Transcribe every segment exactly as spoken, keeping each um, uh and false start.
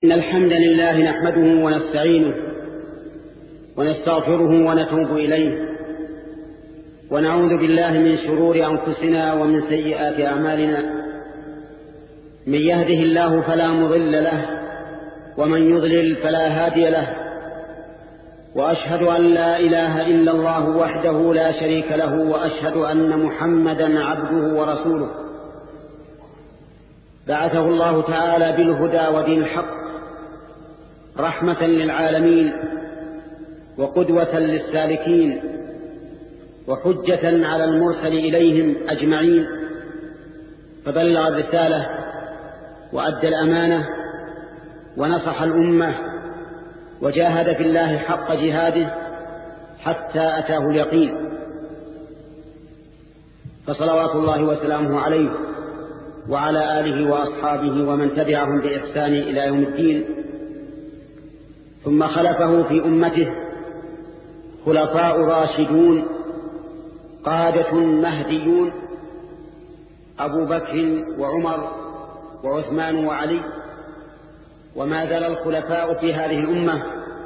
إن الحمد لله نحمده ونستعينه ونستغفره ونتوب إليه ونعوذ بالله من شرور أنفسنا ومن سيئات أعمالنا. من يهده الله فلا مضل له ومن يضلل فلا هادي له، وأشهد أن لا إله إلا الله وحده لا شريك له، وأشهد أن محمدا عبده ورسوله بعثه الله تعالى بالهدى ودين الحق رحمة للعالمين وقدوة للسالكين وحجة على المرسل إليهم أجمعين، فبلغ الرسالة وأدى الأمانة ونصح الأمة وجاهد في الله حق جهاده حتى أتاه اليقين، فصلوات الله وسلامه عليه وعلى آله وأصحابه ومن تبعهم بإحسان إلى يوم الدين. ثم خلفه في أمته خلفاء راشدون قادة مهديون، أبو بكر وعمر وعثمان وعلي، وما زال الخلفاء في هذه الأمة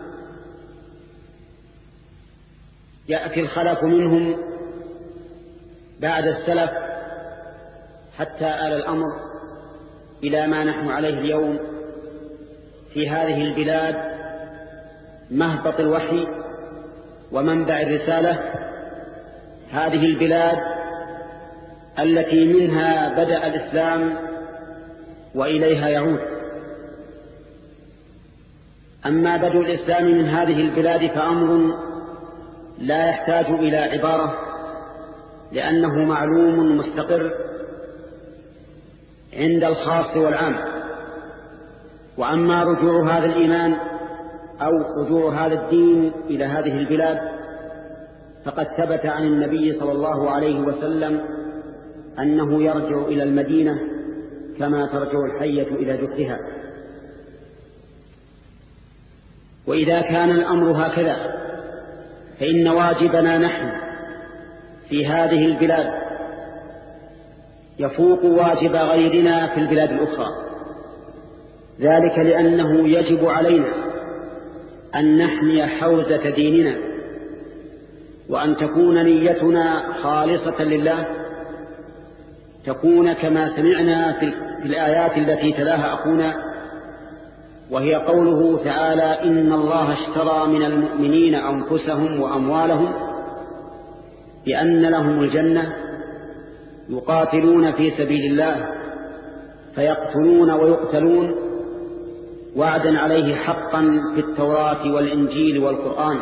يأتي الخلف منهم بعد السلف حتى آل الأمر إلى ما نحن عليه اليوم في هذه البلاد، مهبط الوحي ومنبع الرسالة، هذه البلاد التي منها بدأ الإسلام وإليها يعود. أما بدء الإسلام من هذه البلاد فأمر لا يحتاج إلى عبارة، لأنه معلوم مستقر عند الخاص والعام. وأما رجوع هذا الإيمان أو رجوع هذا الدين إلى هذه البلاد فقد ثبت عن النبي صلى الله عليه وسلم أنه يرجع إلى المدينة كما ترجع الحية إلى جحرها. وإذا كان الأمر هكذا فإن واجبنا نحن في هذه البلاد يفوق واجب غيرنا في البلاد الأخرى، ذلك لأنه يجب علينا أن نحمي حوزة ديننا، وأن تكون نيتنا خالصة لله، تكون كما سمعنا في الآيات التي تلاها أخونا، وهي قوله تعالى: إن الله اشترى من المؤمنين أنفسهم وأموالهم بأن لهم الجنة يقاتلون في سبيل الله فيقتلون ويقتلون وعدا عليه حقا في التوراة والإنجيل والقرآن،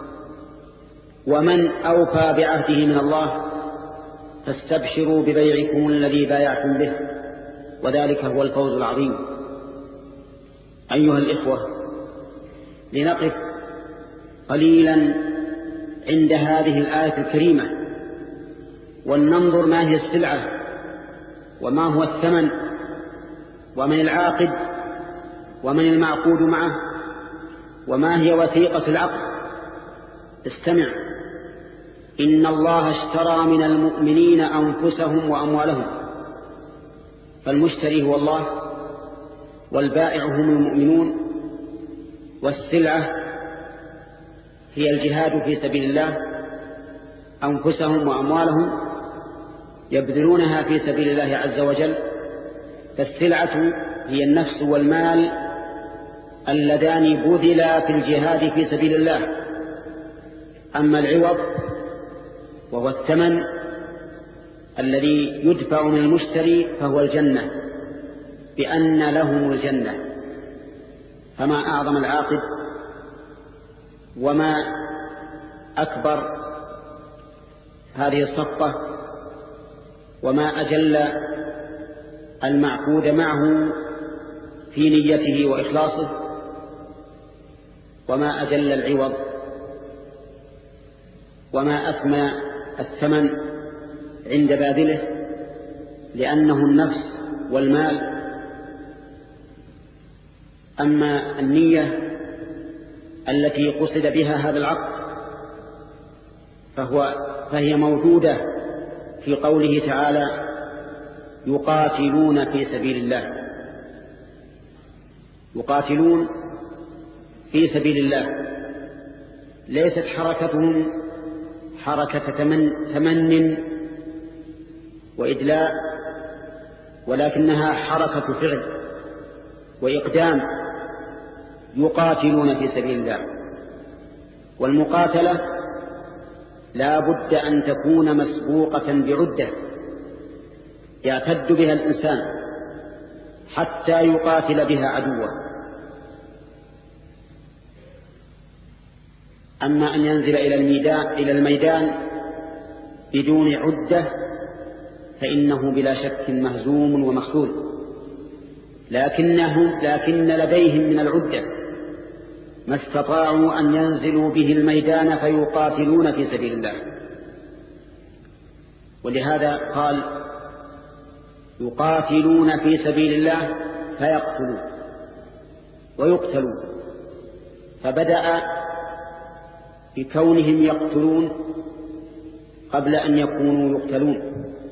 ومن أوفى بعهده من الله فاستبشروا ببيعكم الذي بايعتم به وذلك هو الفوز العظيم. أيها الإخوة، لنقف قليلا عند هذه الآية الكريمة ولننظر ما هي السلعة وما هو الثمن ومن العاقد ومن المعقود معه وما هي وثيقة العقد. استمع: إن الله اشترى من المؤمنين أنفسهم وأموالهم، فالمشتري هو الله والبائع هم المؤمنون، والسلعة هي الجهاد في سبيل الله، أنفسهم وأموالهم يبذلونها في سبيل الله عز وجل. فالسلعة هي النفس والمال اللذان بذلا في الجهاد في سبيل الله. أما العوض وهو الثمن الذي يدفع من المشتري فهو الجنة، بأن لهم الجنة. فما أعظم العاقد وما أكبر هذه الصفقة وما أجل المعقود معه في نيته وإخلاصه، وما أجل العوض وما أثمى الثمن عند باذله، لأنه النفس والمال. أما النية التي قصد بها هذا العقد فهو فهي موجودة في قوله تعالى: يقاتلون في سبيل الله. يقاتلون في سبيل الله، ليست حركتهم حركة تمن, تمن وإدلاء، ولكنها حركة فعل وإقدام، يقاتلون في سبيل الله. والمقاتلة لا بد أن تكون مسبوقة بعدة يعتد بها الإنسان حتى يقاتل بها عدوه. أما أن ينزل إلى الميدان, إلى الميدان بدون عدة فإنه بلا شك مهزوم ومخذول، لكنهم لكن لديهم من العدة ما استطاعوا أن ينزلوا به الميدان فيقاتلون في سبيل الله. ولهذا قال يقاتلون في سبيل الله فيقتلون ويقتلون، فبدأ بكونهم يقتلون قبل أن يكونوا يقتلون،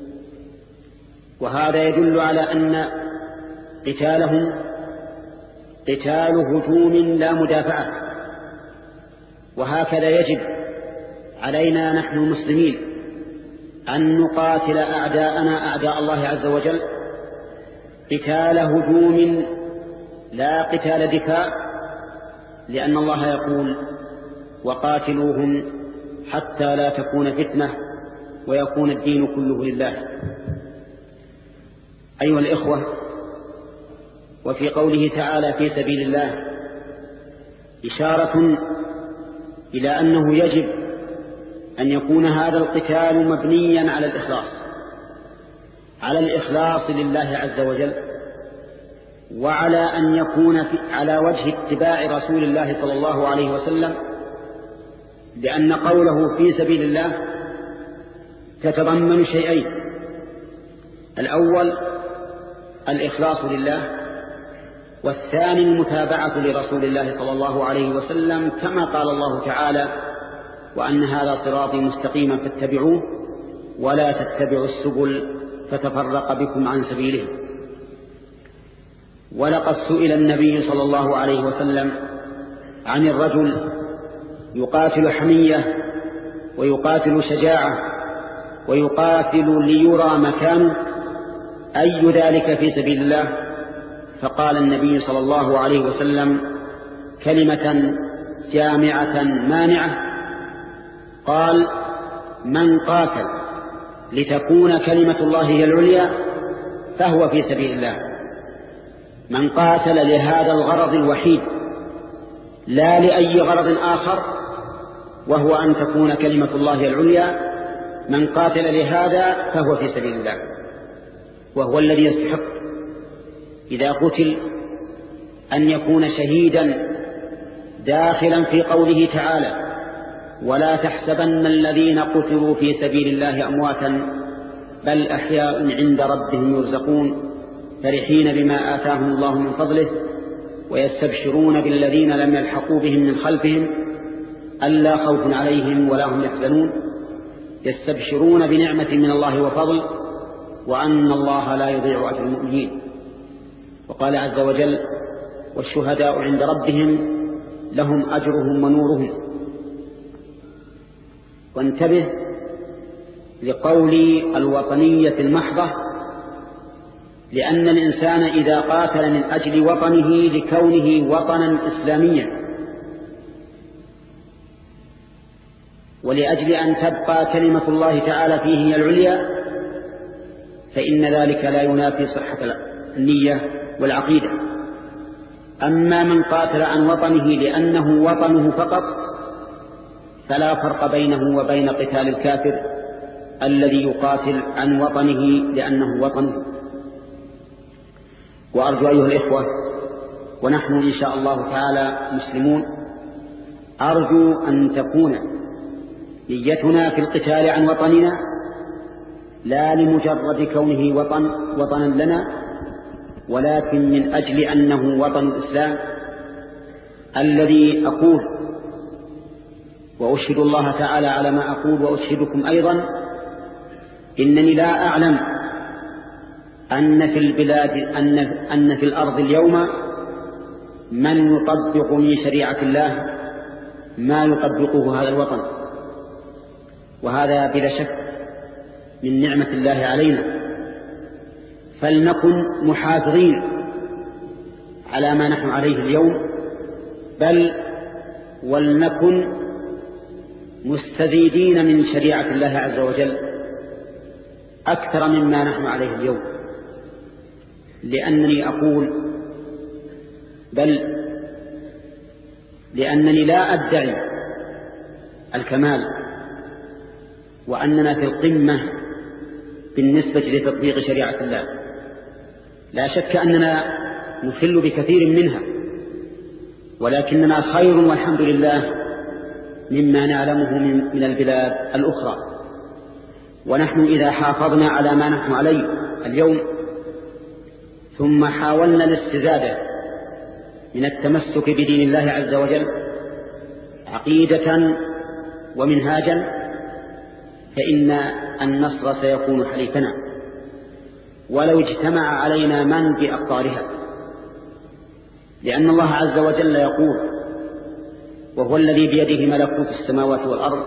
وهذا يدل على أن قتالهم قتال هجوم لا مدافعة. وهكذا يجب علينا نحن المسلمين أن نقاتل أعداءنا أعداء الله عز وجل قتال هجوم لا قتال دفاع، لأن الله يقول وقاتلوهم حتى لا تكون فتنة ويكون الدين كله لله. أيها الإخوة، وفي قوله تعالى في سبيل الله إشارة إلى أنه يجب أن يكون هذا القتال مبنيا على الإخلاص على الإخلاص لله عز وجل، وعلى أن يكون على وجه اتباع رسول الله صلى الله عليه وسلم، لأن قوله في سبيل الله تتضمن شيئين: الأول الإخلاص لله، والثاني المتابعة لرسول الله صلى الله عليه وسلم، كما قال الله تعالى: وأن هذا صراطي مستقيما فاتبعوه ولا تتبعوا السبل فتفرق بكم عن سبيله. ولقد سئل النبي صلى الله عليه وسلم عن الرجل يقاتل حمية ويقاتل شجاعة ويقاتل ليرى مكانه، أي ذلك في سبيل الله؟ فقال النبي صلى الله عليه وسلم كلمة جامعة مانعة، قال: من قاتل لتكون كلمة الله هي العليا فهو في سبيل الله. من قاتل لهذا الغرض الوحيد لا لأي غرض آخر، وهو أن تكون كلمة الله العليا، من قاتل لهذا فهو في سبيل الله، وهو الذي يستحق إذا قتل أن يكون شهيدا داخلا في قوله تعالى: ولا تحسبن الذين قتلوا في سبيل الله أمواتا بل أحياء عند ربهم يرزقون فرحين بما آتاهم الله من فضله ويستبشرون بالذين لم يلحقوا بهم من خلفهم ألا خوف عليهم ولا هم يحزنون يستبشرون بنعمة من الله وفضل وأن الله لا يضيع أجر المؤمنين. وقال عز وجل: والشهداء عند ربهم لهم أجرهم ونورهم. وانتبه لقول الوطنية المحضة، لأن الإنسان إذا قاتل من أجل وطنه لكونه وطنا إسلاميا ولأجل أن تبقى كلمة الله تعالى فيه هي العليا، فإن ذلك لا ينافي صحة النية والعقيدة. أما من قاتل عن وطنه لأنه وطنه فقط فلا فرق بينه وبين قتال الكافر الذي يقاتل عن وطنه لأنه وطنه. وأرجو أيها الإخوة، ونحن إن شاء الله تعالى مسلمون، أرجو أن تكون نيتنا في القتال عن وطننا لا لمجرد كونه وطن وطنا لنا، ولكن من أجل أنه وطن الإسلام الذي أقول وأشهد الله تعالى على ما أقول وأشهدكم أيضا إنني لا أعلم أن في البلاد أن, أن في الأرض اليوم من يطبق من شريعة الله ما يطبقه هذا الوطن، وهذا بلا شك من نعمة الله علينا. فلنكن محافظين على ما نحن عليه اليوم، بل ولنكن مستزيدين من شريعة الله عز وجل أكثر مما نحن عليه اليوم. لأنني أقول بل لأنني لا أدعي الكمال وأننا في القمة بالنسبة لتطبيق شريعة الله، لا شك أننا نخل بكثير منها، ولكننا خير والحمد لله مما نعلمه من البلاد الأخرى. ونحن إذا حافظنا على ما نحن عليه اليوم ثم حاولنا الاستزادة من التمسك بدين الله عز وجل عقيدة ومنهاجا، فإن النصر سيكون حليفنا ولو اجتمع علينا من بأقطارها. لأن الله عز وجل يقول: وهو الذي بيده ملكوت السماوات والأرض،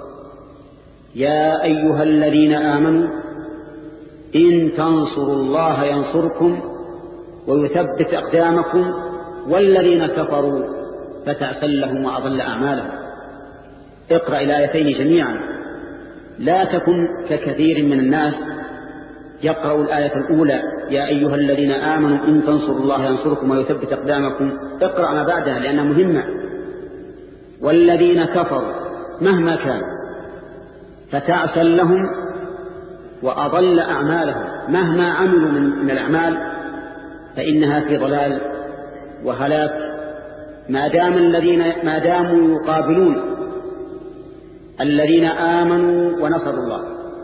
يا أيها الذين آمنوا إن تنصروا الله ينصركم ويثبت أقدامكم والذين كفروا فتعسل لهم وأضل أعمالهم. اقرأ الآيتين جميعا، لا تكن ككثير من الناس يقرأ الآية الأولى يا أيها الذين آمنوا إن تنصروا الله ينصركم ويثبت أقدامكم، اقرأ ما بعدها لأنها مهمة. والذين كفروا مهما كان فتعسل لهم وأضل أعمالهم، مهما عملوا من الأعمال فإنها في ضلال وهلاك ما دام الذين ما داموا يقابلون الذين آمنوا ونصروا الله.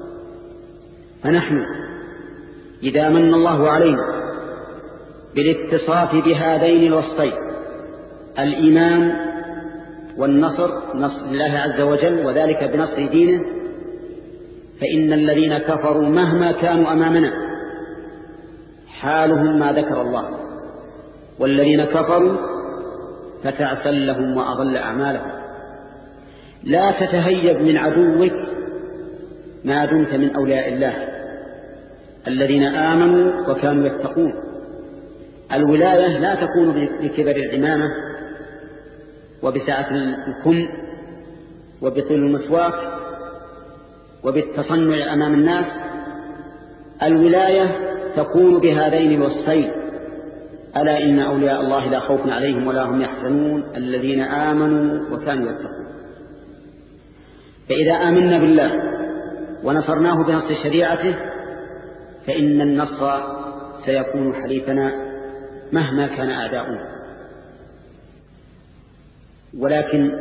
فنحن إذا من الله علينا بالاتصاف بهذين الوصفين الإيمان والنصر، نصر الله عز وجل وذلك بنصر دينه، فإن الذين كفروا مهما كانوا أمامنا حالهم ما ذكر الله، والذين كفروا فتعسل لهم وأضل أعمالهم. لا تتهيب من عدوك ما دمت من أولياء الله الذين آمنوا وكانوا يتقون. الولاية لا تكون بكبر العمامة وبسعة الكم وبطول المسواك وبالتصنع أمام الناس. الولاية تكون بهذين الوصفين: ألا إن أولياء الله لا خوف عليهم ولا هم يحزنون الذين آمنوا وكانوا يتقون. فإذا آمنا بالله ونصرناه بنصر شريعته فإن النصر سيكون حليفنا مهما كان أعداؤنا. ولكن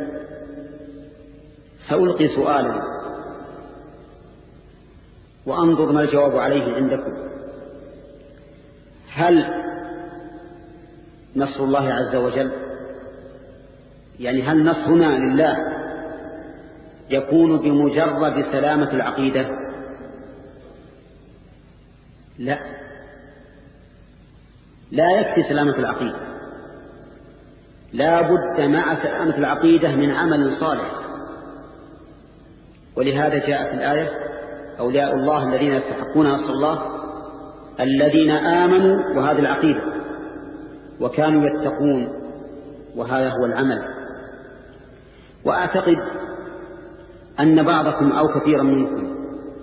سألقي سؤالا وأنظر ما الجواب عليه عندكم: هل نصر الله عز وجل، يعني هل نصرنا لله يكون بمجرد سلامة العقيدة؟ لا، لا يكفي سلامة العقيدة، لا بد مع سلامة العقيدة من عمل صالح. ولهذا جاء في الآية: أولياء الله الذين يستحقون نصر الله الذين آمنوا، وهذه العقيدة، وكانوا يتقون، وهذا هو العمل. وأعتقد أن بعضكم أو كثيرا منكم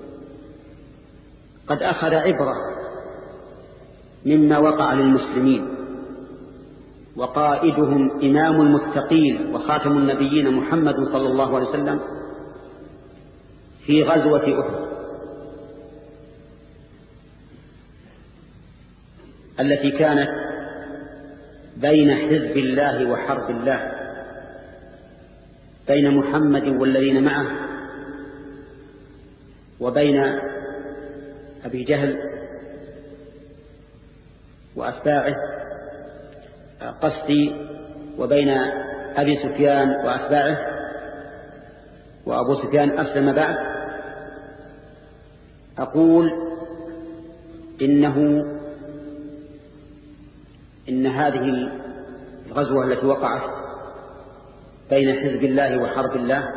قد أخذ عبرة مما وقع للمسلمين، وقائدهم إمام المتقين وخاتم النبيين محمد صلى الله عليه وسلم في غزوة أحد التي كانت بين حزب الله وحرب الله، بين محمد والذين معه وبين أبي جهل وأتباعه، قصدي وبين أبي سفيان وأتباعه، وأبو سفيان أسلم بعد. أقول إنه إن هذه الغزوة التي وقعت بين حزب الله وحرب الله،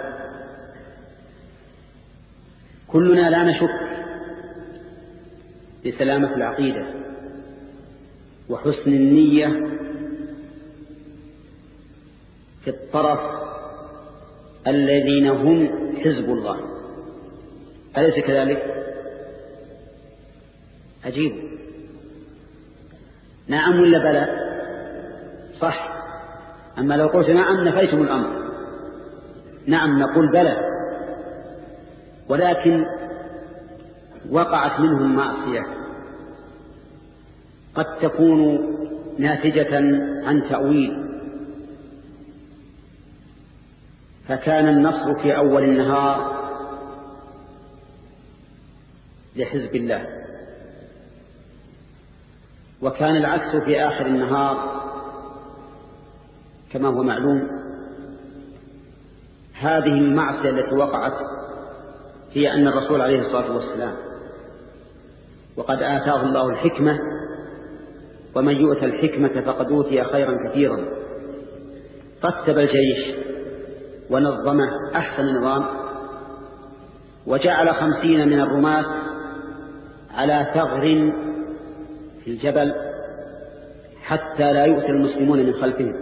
كلنا لا نشك بسلامة العقيدة وحسن النية في الطرف الذين هم حزب الله، أليس كذلك؟ عجيب. نعم ولا بلى؟ صح. أما لو قلت نعم نفيتم الأمر. نعم نقول بلى، ولكن وقعت منهم معصية قد تكون ناتجة عن تأويل، فكان النصر في أول النهار لحزب الله، وكان العكس في آخر النهار كما هو معلوم. هذه المعصية التي وقعت هي أن الرسول عليه الصلاة والسلام، وقد آتاه الله الحكمة، ومن يؤتى الحكمة فقد أوتي خيرا كثيرا، رتب الجيش ونظمه أحسن نظام، وجعل خمسين من الرماة على ثغر في الجبل حتى لا يؤتى المسلمون من خلفهم،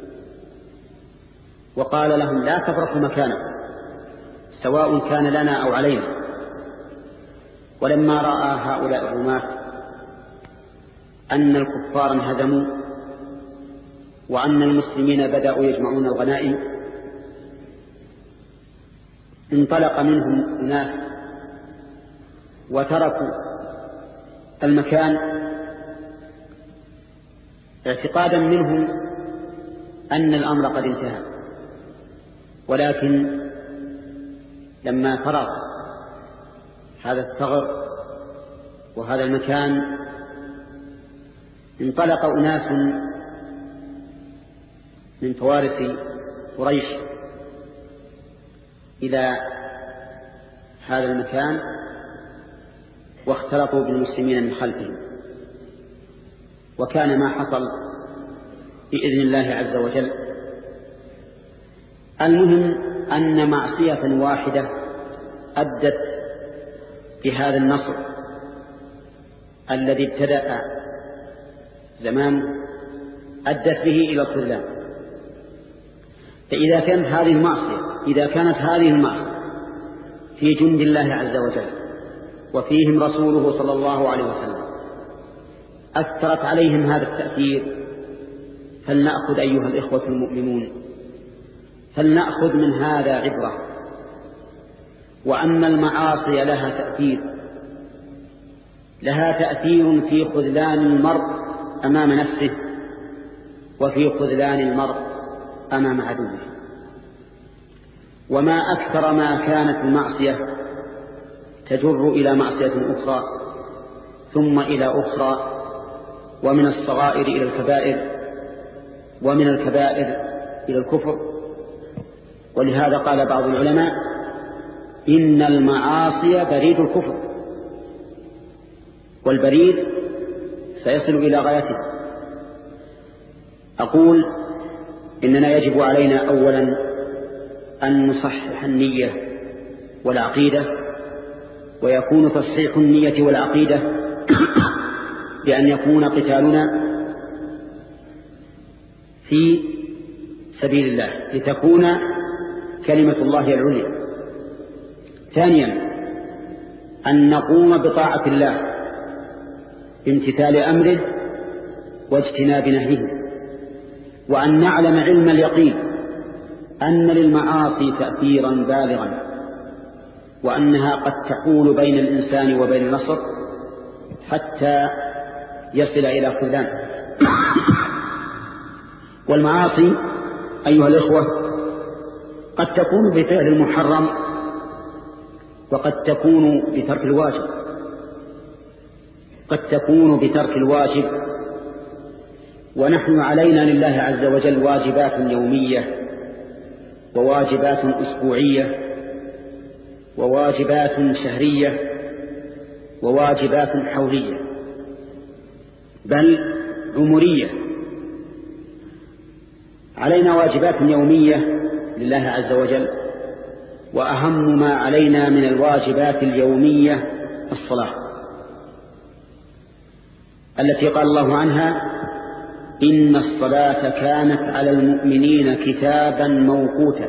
وقال لهم لا تبرحوا مكانه سواء كان لنا أو علينا. ولما رأى هؤلاء الرماة أن الكفار انهزموا وأن المسلمين بدأوا يجمعون الغنائم، انطلق منهم أناس وتركوا المكان اعتقادا منهم أن الأمر قد انتهى، ولكن لما فرغ هذا الثغر وهذا المكان انطلق أناس من فوارس قريش إلى هذا المكان واختلطوا بالمسلمين من خلفهم، وكان ما حصل بإذن الله عز وجل. المهم أن معصية واحدة أدت بهذا النصر الذي ابتدأ زمان أدت به إلى الخذلان. فإذا كانت هذه المعصية إذا كانت هذه المعصية في جند الله عز وجل وفيهم رسوله صلى الله عليه وسلم أثرت عليهم هذا التأثير، فلنأخذ أيها الإخوة المؤمنون فلنأخذ من هذا عبرة. وأن المعاصي لها تأثير لها تأثير في خذلان المرء أمام نفسه وفي خذلان المرء أمام عدوه. وما أكثر ما كانت المعصية تجر إلى معصية أخرى ثم إلى أخرى، ومن الصغائر إلى الكبائر، ومن الكبائر إلى الكفر. ولهذا قال بعض العلماء إن المعاصي بريد الكفر، والبريد سيصل إلى غايته. أقول إننا يجب علينا أولا أن نصحح النية والعقيدة، ويكون تصحيح النية والعقيدة بأن يكون قتالنا في سبيل الله لتكون كلمة الله العليا. ثانيا أن نقوم بطاعة الله بامتثال أمره واجتناب نهيه، وأن نعلم علم اليقين أن للمعاصي تأثيرا بالغا، وأنها قد تحول بين الإنسان وبين النصر حتى يصل إلى خذلان. والمعاصي أيها الإخوة قد تكون بفعل المحرم وقد تكون بترك الواجب قد تكون بترك الواجب ونحن علينا لله عز وجل واجبات يومية وواجبات أسبوعية وواجبات شهرية وواجبات حولية، بل عمرية. علينا واجبات يومية لله عز وجل، وأهم ما علينا من الواجبات اليومية الصلاة التي قال الله عنها: إن الصلاة كانت على المؤمنين كتابا موقوتا.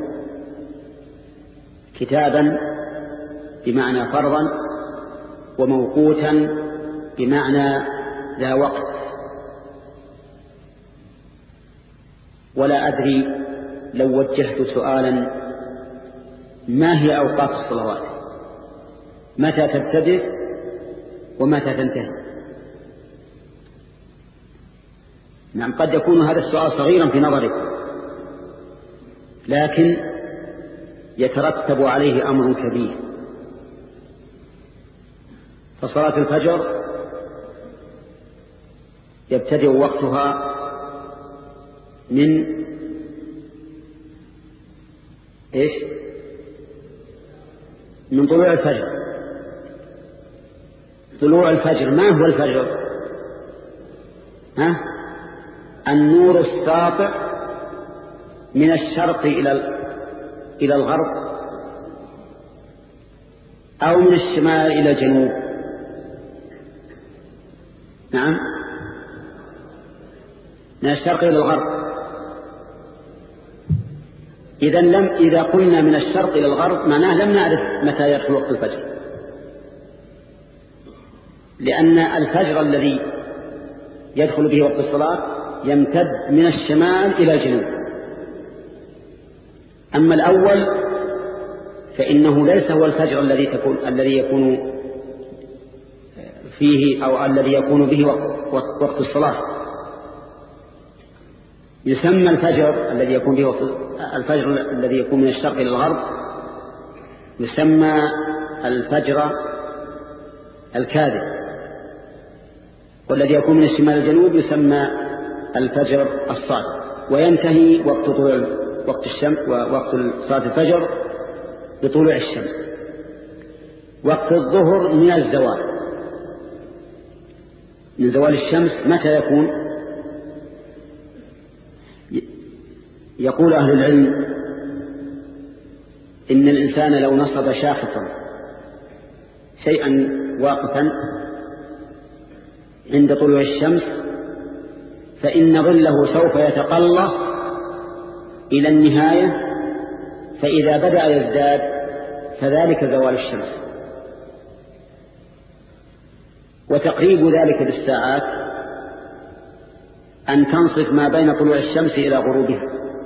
كتابا بمعنى فرضا، وموقوتا بمعنى ذا وقت. ولا أدري لو وجهت سؤالا: ما هي أوقات الصلوات؟ متى تبتدئ ومتى تنتهي؟ نعم، قد يكون هذا السؤال صغيرا في نظرك، لكن يترتب عليه أمر كبير. فصلاة الفجر يبتدئ وقتها من إيش؟ من طلوع الفجر. طلوع الفجر، ما هو الفجر؟ ها؟ النور الساطع من الشرق إلى إلى الغرب، أو من الشمال إلى الجنوب. نعم، من الشرق إلى الغرب. إذا لم إذا قلنا من الشرق إلى الغرب معناه لم نعرف متى يدخل وقت الفجر، لأن الفجر الذي يدخل به وقت الصلاة يمتد من الشمال إلى الجنوب. أما الأول فإنه ليس هو الفجر الذي تكون الذي يكون فيه أو الذي يكون به وقت, وقت الصلاة. يسمى الفجر الذي يكون به وقت الفجر الذي يكون من الشرق إلى الغرب يسمى الفجر الكاذب، والذي يكون من الشمال إلى الجنوب يسمى الفجر الصادق. وينتهي وقت طلوع وقت الشمس ووقت صلاة الفجر بطلوع الشمس. وقت الظهر من الزوال، من زوال الشمس. متى يكون؟ يقول أهل العلم إن الإنسان لو نصب شاخصا شيئا واقفا عند طلوع الشمس فإن ظله سوف يتقلص إلى النهاية، فإذا بدأ يزداد فذلك زوال الشمس. وتقريب ذلك بالساعات أن تنصف ما بين طلوع الشمس إلى غروبها،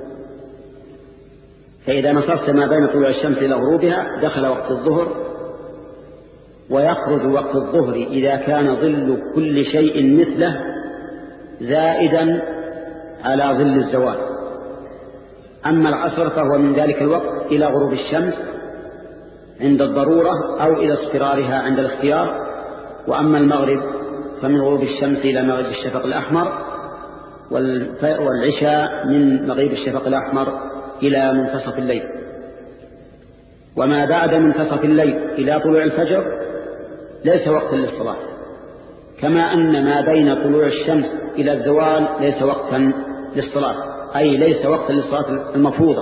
فإذا نصفت ما بين طلوع الشمس إلى غروبها دخل وقت الظهر. ويخرج وقت الظهر إذا كان ظل كل شيء مثله زائدا على ظل الزوال. أما العصر فهو من ذلك الوقت إلى غروب الشمس عند الضرورة أو إلى اصفرارها عند الاختيار. وأما المغرب فمن غروب الشمس إلى مغرب الشفق الأحمر، والعشاء من مغرب الشفق الأحمر إلى منتصف الليل. وما بعد منتصف الليل إلى طلوع الفجر ليس وقتا للصلاة، كما أن ما بين طلوع الشمس إلى الزوال ليس وقتا للصلاة، أي ليس وقتا للصلاة المفروضة.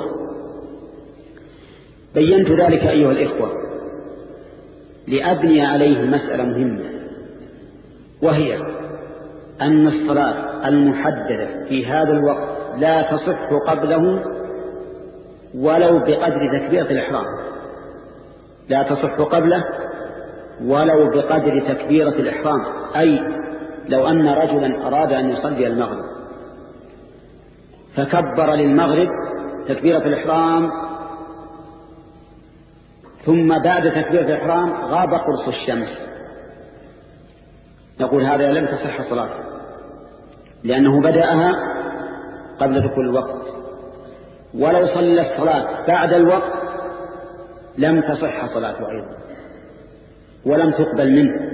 بينت ذلك أيها الإخوة لأبني عليه مسألة مهمة، وهي أن الصلاة المحددة في هذا الوقت لا تصح قبله ولو بقدر تكبيرة الإحرام. لا تصح قبله ولو بقدر تكبيرة الإحرام. أي لو أن رجلا أراد أن يصلي المغرب فكبر للمغرب تكبيرة الإحرام، ثم بعد تكبيرة الإحرام غاب قرص الشمس، نقول هذا لم تصح صلاته، لأنه بدأها قبل دخول الوقت. ولو صلى الصلاة بعد الوقت لم تصح صلاته أيضا ولم تقبل منه،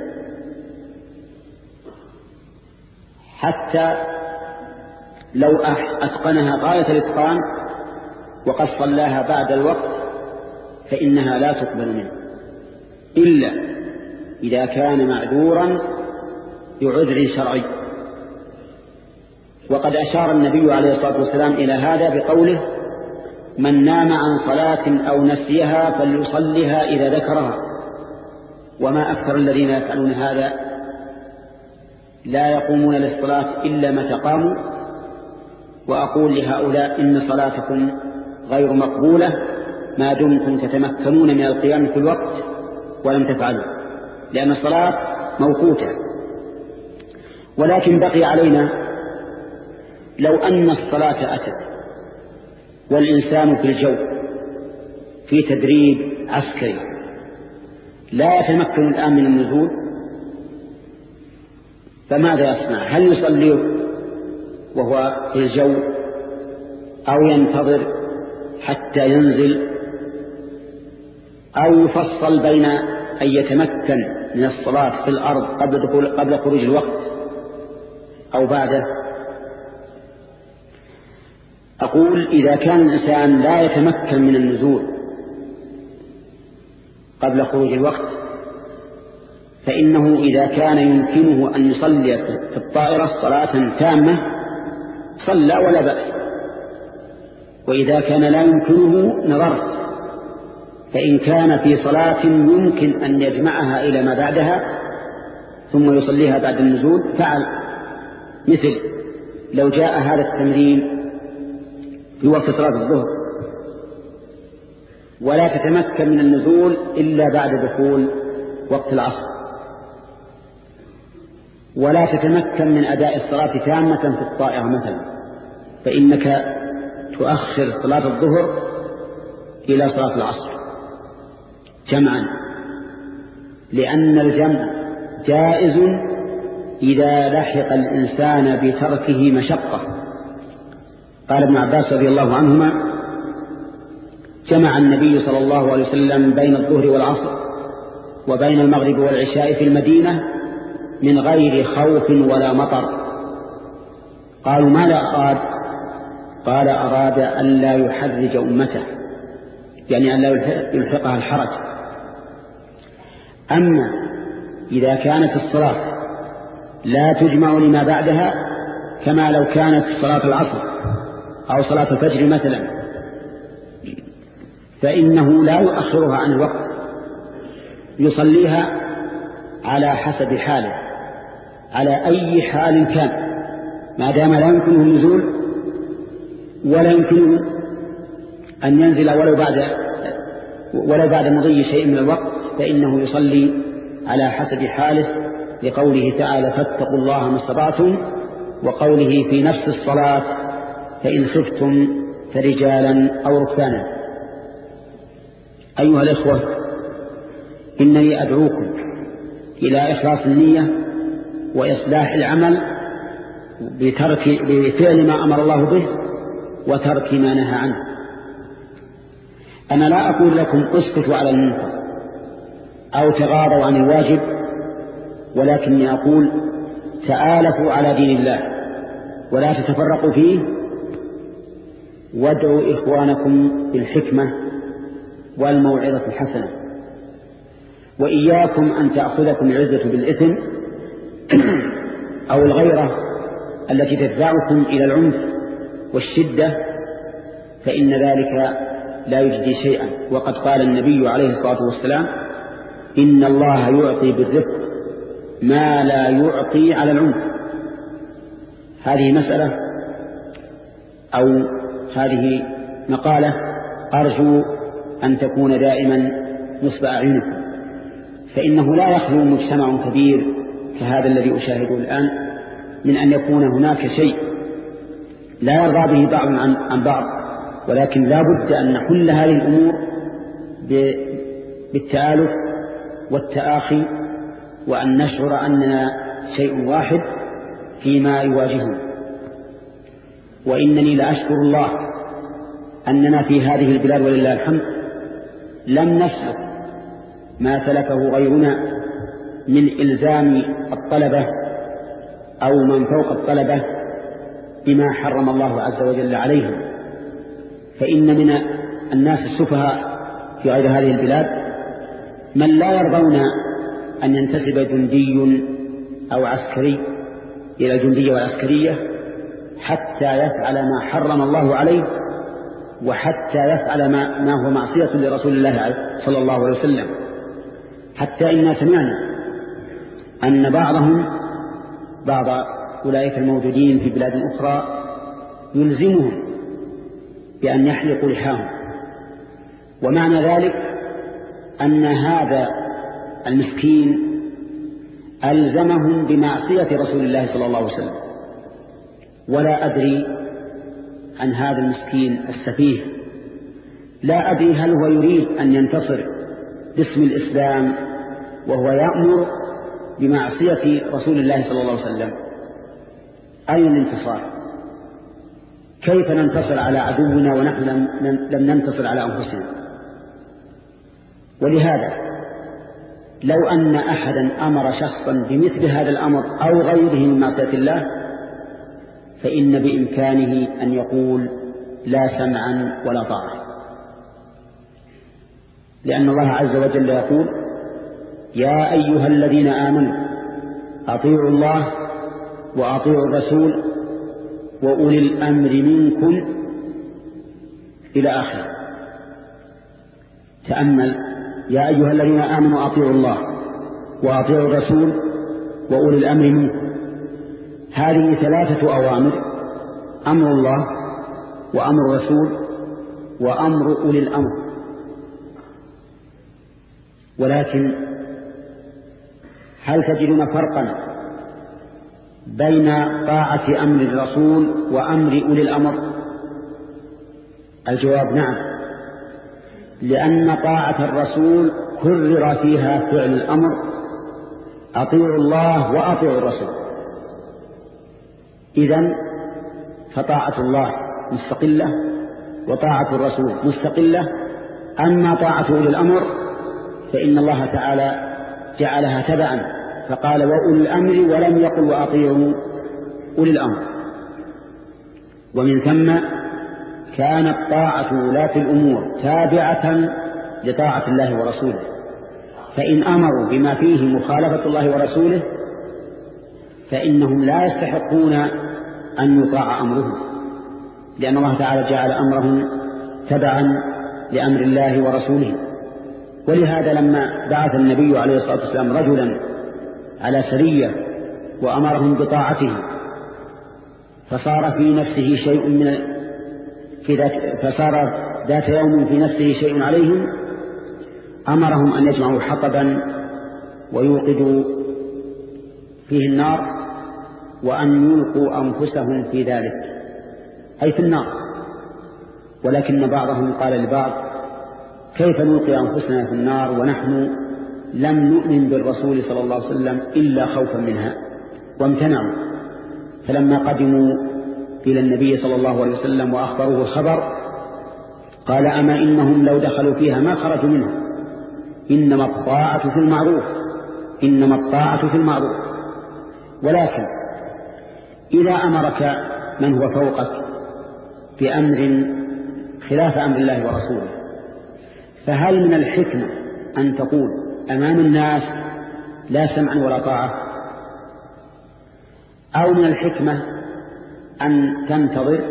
حتى لو أتقنها غاية الإتقان وقد صلاها بعد الوقت فإنها لا تقبل منه، إلا إذا كان معذورا بعذر شرعي. وقد أشار النبي عليه الصلاة والسلام إلى هذا بقوله: من نام عن صلاة أو نسيها فليصلها إذا ذكرها. وما أكثر الذين يفعلون هذا، لا يقومون للصلاة إلا متى قاموا. وأقول لهؤلاء: إن صلاتكم غير مقبولة ما دمتم تتمكنون من القيام في الوقت ولم تفعلوا، لأن الصلاة موقوتة. ولكن بقي علينا لو أن الصلاة أتت والإنسان في الجو في تدريب عسكري لا يتمكن الآن من النزول، فماذا يصنع؟ هل يصلي وهو في الجو أو ينتظر حتى ينزل، أو يفصل بين أن يتمكن من الصلاة في الأرض قبل دخول قبل خروج الوقت أو بعده؟ أقول: إذا كان الإنسان لا يتمكن من النزول قبل خروج الوقت، فإنه إذا كان يمكنه أن يصلي في الطائرة صلاة تامة صلى ولا بأس. وإذا كان لا يمكنه نظرت، فإن كان في صلاة يمكن أن يجمعها إلى ما بعدها ثم يصليها بعد النزول فعل. مثل لو جاء هذا التمرين في وقت صلاة الظهر ولا تتمكن من النزول إلا بعد دخول وقت العصر، ولا تتمكن من أداء الصلاة تامة في الطائرة مثلا، فإنك تؤخر صلاة الظهر إلى صلاة العصر جمعا، لأن الجمع جائز إذا لحق الإنسان بتركه مشقة. قال ابن عباس رضي الله عنهما: جمع النبي صلى الله عليه وسلم بين الظهر والعصر وبين المغرب والعشاء في المدينة من غير خوف ولا مطر. قالوا: ماذا أراد؟ قال: أراد أن لا يحرج أمته، يعني أن لا يلحقها الحرج. أما إذا كانت الصلاة لا تجمع لما بعدها، كما لو كانت صلاة العصر أو صلاة الفجر مثلا، فإنه لا يؤخرها عن الوقت، يصليها على حسب حاله، على أي حال كان، ما دام لا يمكنه النزول ولا يمكنه أن ينزل ولو بعد ولو بعد مضي شيء من الوقت، فإنه يصلي على حسب حاله، لقوله تعالى: فاتقوا الله ما استطعتم، وقوله في نفس الصلاة: فإن خفتم فرجالا أو ركبانا. أيها الإخوة، إنني أدعوكم إلى إخلاص النية وإصلاح العمل بترك بفعل ما أمر الله به وترك ما نهى عنه. أنا لا أقول لكم اسكتوا على المنكر أو تغاضوا عن الواجب، ولكني أقول: تآلفوا على دين الله ولا تتفرقوا فيه، وادعوا إخوانكم بالحكمة والموعظة الحسنة، وإياكم أن تأخذكم العزة بالإثم أو الغيرة التي تدفعكم إلى العنف والشدة، فإن ذلك لا يجدي شيئا. وقد قال النبي عليه الصلاة والسلام: إن الله يعطي بالرفق ما لا يعطي على العنف. هذه مسألة أو هذه مقالة أرجو أن تكون دائما نصب أعينكم، فإنه لا يخلو مجتمع كبير كهذا الذي أشاهده الآن من أن يكون هناك شيء لا يرضى به بعض عن بعض، ولكن لا بد أن نحل هذه الأمور بالتآلف والتآخي، وأن نشعر أننا شيء واحد فيما يواجهنا. وإنني لأشكر الله أننا في هذه البلاد ولله الحمد لم نسلك ما سلكه غيرنا من إلزام الطلبة أو من فوق الطلبة بما حرم الله عز وجل عليهم. فإن من الناس السفهاء في غير هذه البلاد من لا يرضون أن ينتسب جندي أو عسكري إلى الجندية والعسكرية حتى يفعل ما حرم الله عليه، وحتى يفعل ما, ما هو معصية لرسول الله صلى الله عليه وسلم. حتى إنا سمعنا أن بعضهم بعض أولئك الموجودين في بلاد أخرى يلزمهم بأن يحلقوا لحاهم، ومعنى ذلك أن هذا المسكين ألزمهم بمعصية رسول الله صلى الله عليه وسلم. ولا أدري عن هذا المسكين السفيه، لا أدري هل هو يريد أن ينتصر باسم الإسلام وهو يأمر بمعصية رسول الله صلى الله عليه وسلم. أين الانتصار؟ كيف ننتصر على عدونا ونحن لم ننتصر على أنفسنا؟ ولهذا لو أن أحدا أمر شخصا بمثل هذا الأمر أو غيره من معصية الله فإن بإمكانه أن يقول لا سمعا ولا طاعة، لأن الله عز وجل يقول يا أيها الذين آمنوا أطيعوا الله وأطيعوا الرسول وأولي الأمر منكم إلى آخره. تأمل، يا أيها الذين آمنوا أطيعوا الله وأطيعوا الرسول وأولي الأمر منكم. هذه ثلاثة أوامر: أمر الله وأمر الرسول وأمر أولي الأمر. ولكن هل تجدون فرقا بين طاعة أمر الرسول وأمر أولي الأمر؟ الجواب نعم، لأن طاعة الرسول كرر فيها فعل الأمر أطيعوا الله وأطيعوا الرسول. إذن فطاعة الله مستقلة وطاعة الرسول مستقلة. أما طاعة أولي الأمر فإن الله تعالى جعلها تبعا، فقال وأولي الأمر ولم يقل وأطيعوا أولي الأمر. ومن ثم كانت طاعة ولاة الأمور تابعة لطاعة الله ورسوله، فإن أمروا بما فيه مخالفة الله ورسوله فإنهم لا يستحقون أن يطاع أمرهم، لأن الله تعالى جعل أمرهم تبعا لأمر الله ورسوله. ولهذا لما بعث النبي عليه الصلاة والسلام رجلا على سرية وأمرهم بطاعته فصار في نفسه شيء من في ذات فصار ذات يوم في نفسه شيء عليهم، أمرهم أن يجمعوا حطبا ويوقدوا فيه النار وأن يلقوا أنفسهم في ذلك، أي في النار. ولكن بعضهم قال لبعض كيف نلقي أنفسنا في النار ونحن لم نؤمن بالرسول صلى الله عليه وسلم إلا خوفا منها، وامتنعوا. فلما قدموا إلى النبي صلى الله عليه وسلم وأخبروه الخبر قال أما إنهم لو دخلوا فيها ما خرجوا منها، إنما الطاعة في المعروف إنما الطاعة في المعروف. ولكن إذا أمرك من هو فوقك بأمر خلاف أمر الله ورسوله فهل من الحكمة أن تقول أمام الناس لا سمعا ولا طاعة، أو من الحكمة أن تنتظر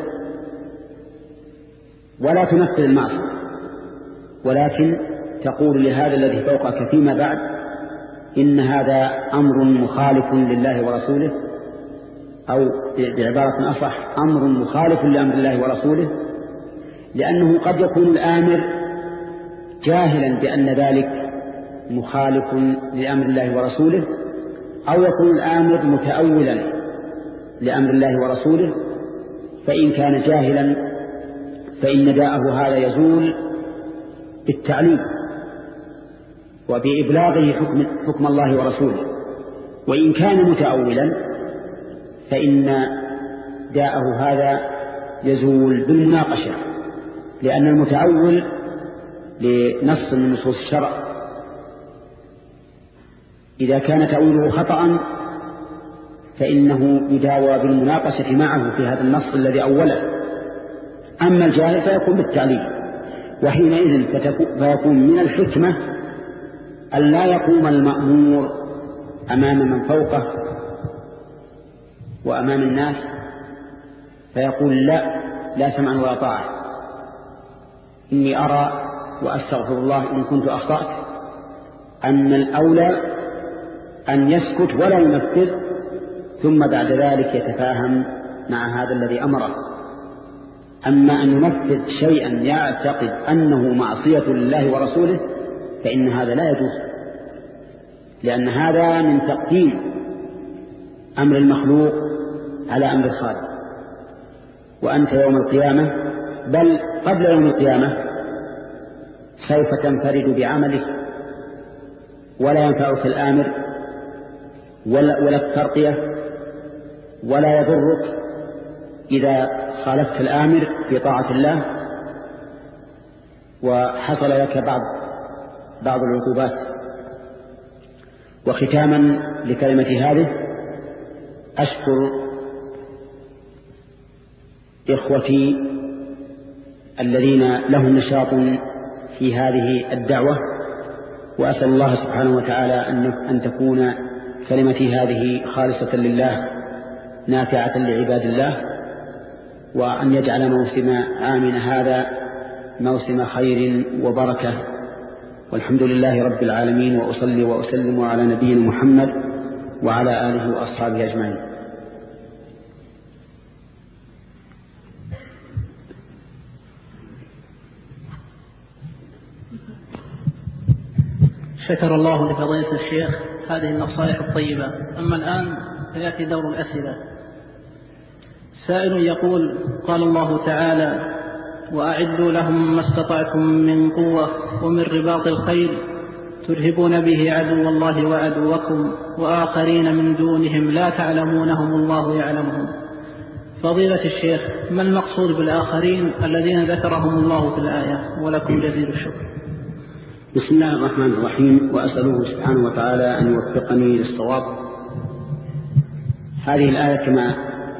ولا تنفذ المعصية ولكن تقول لهذا الذي فوقك فيما بعد إن هذا أمر مخالف لله ورسوله، أو بعبارة أصح أمر مخالف لأمر الله ورسوله، لأنه قد يكون الآمر جاهلا بأن ذلك مخالف لأمر الله ورسوله، أو يكون الآمر متأولا لأمر الله ورسوله. فإن كان جاهلا فإن داءه هذا يزول بالتعليم وبإبلاغه حكم, حكم الله ورسوله. وإن كان متأولا فإن داءه هذا يزول بالمناقشة، لأن المتأول لنص من نصوص الشرع إذا كان تأويله خطأ فإنه يداوى بالمناقشة معه في هذا النص الذي أوله. أما الجاهل فيكون بالتعليل، وحينئذ فيكون من الحكمة أن لا يقوم المأمور أمام من فوقه وأمام الناس فيقول لا لا سمعا ولا طاعة، إني أرى وأستغفر الله إن كنت أخطأت، أن الأولى أن يسكت ولا ينفذ، ثم بعد ذلك يتفاهم مع هذا الذي أمره. أما أن ينفذ شيئا يعتقد أنه معصية لله ورسوله فإن هذا لا يجوز، لأن هذا من تقديم أمر المخلوق على أمر الخالق. وأنت يوم القيامة بل قبل يوم القيامة سوف تنفرد بعملك ولا ينفعك الآمر ولا, ولا الترقية، ولا يضرك إذا خالفت الآمر في طاعة الله وحصل لك بعض بعض العقوبات. وختاما لكلمة هذه أشكر إخوتي الذين لهم نشاط في هذه الدعوة، وأسأل الله سبحانه وتعالى أن تكون كلمتي هذه خالصة لله نافعة لعباد الله، وأن يجعل موسم عامنا هذا موسم خير وبركة. والحمد لله رب العالمين، وأصلي وأسلم على نبينا محمد وعلى آله وأصحابه أجمعين. شكر الله لفضيلة الشيخ هذه النصائح الطيبة. أما الآن فيأتي دور الأسئلة. سائل يقول: قال الله تعالى: وأعدوا لهم ما استطعتم من قوة ومن رباط الخيل ترهبون به عدو الله وعدوكم وآخرين من دونهم لا تعلمونهم الله يعلمهم. فضيلة الشيخ، ما المقصود بالآخرين الذين ذكرهم الله في الآية؟ ولكم جزيل الشكر. بسم الله الرحمن الرحيم، وأسأله سبحانه وتعالى أن يوفقني للصواب. هذه الآية كما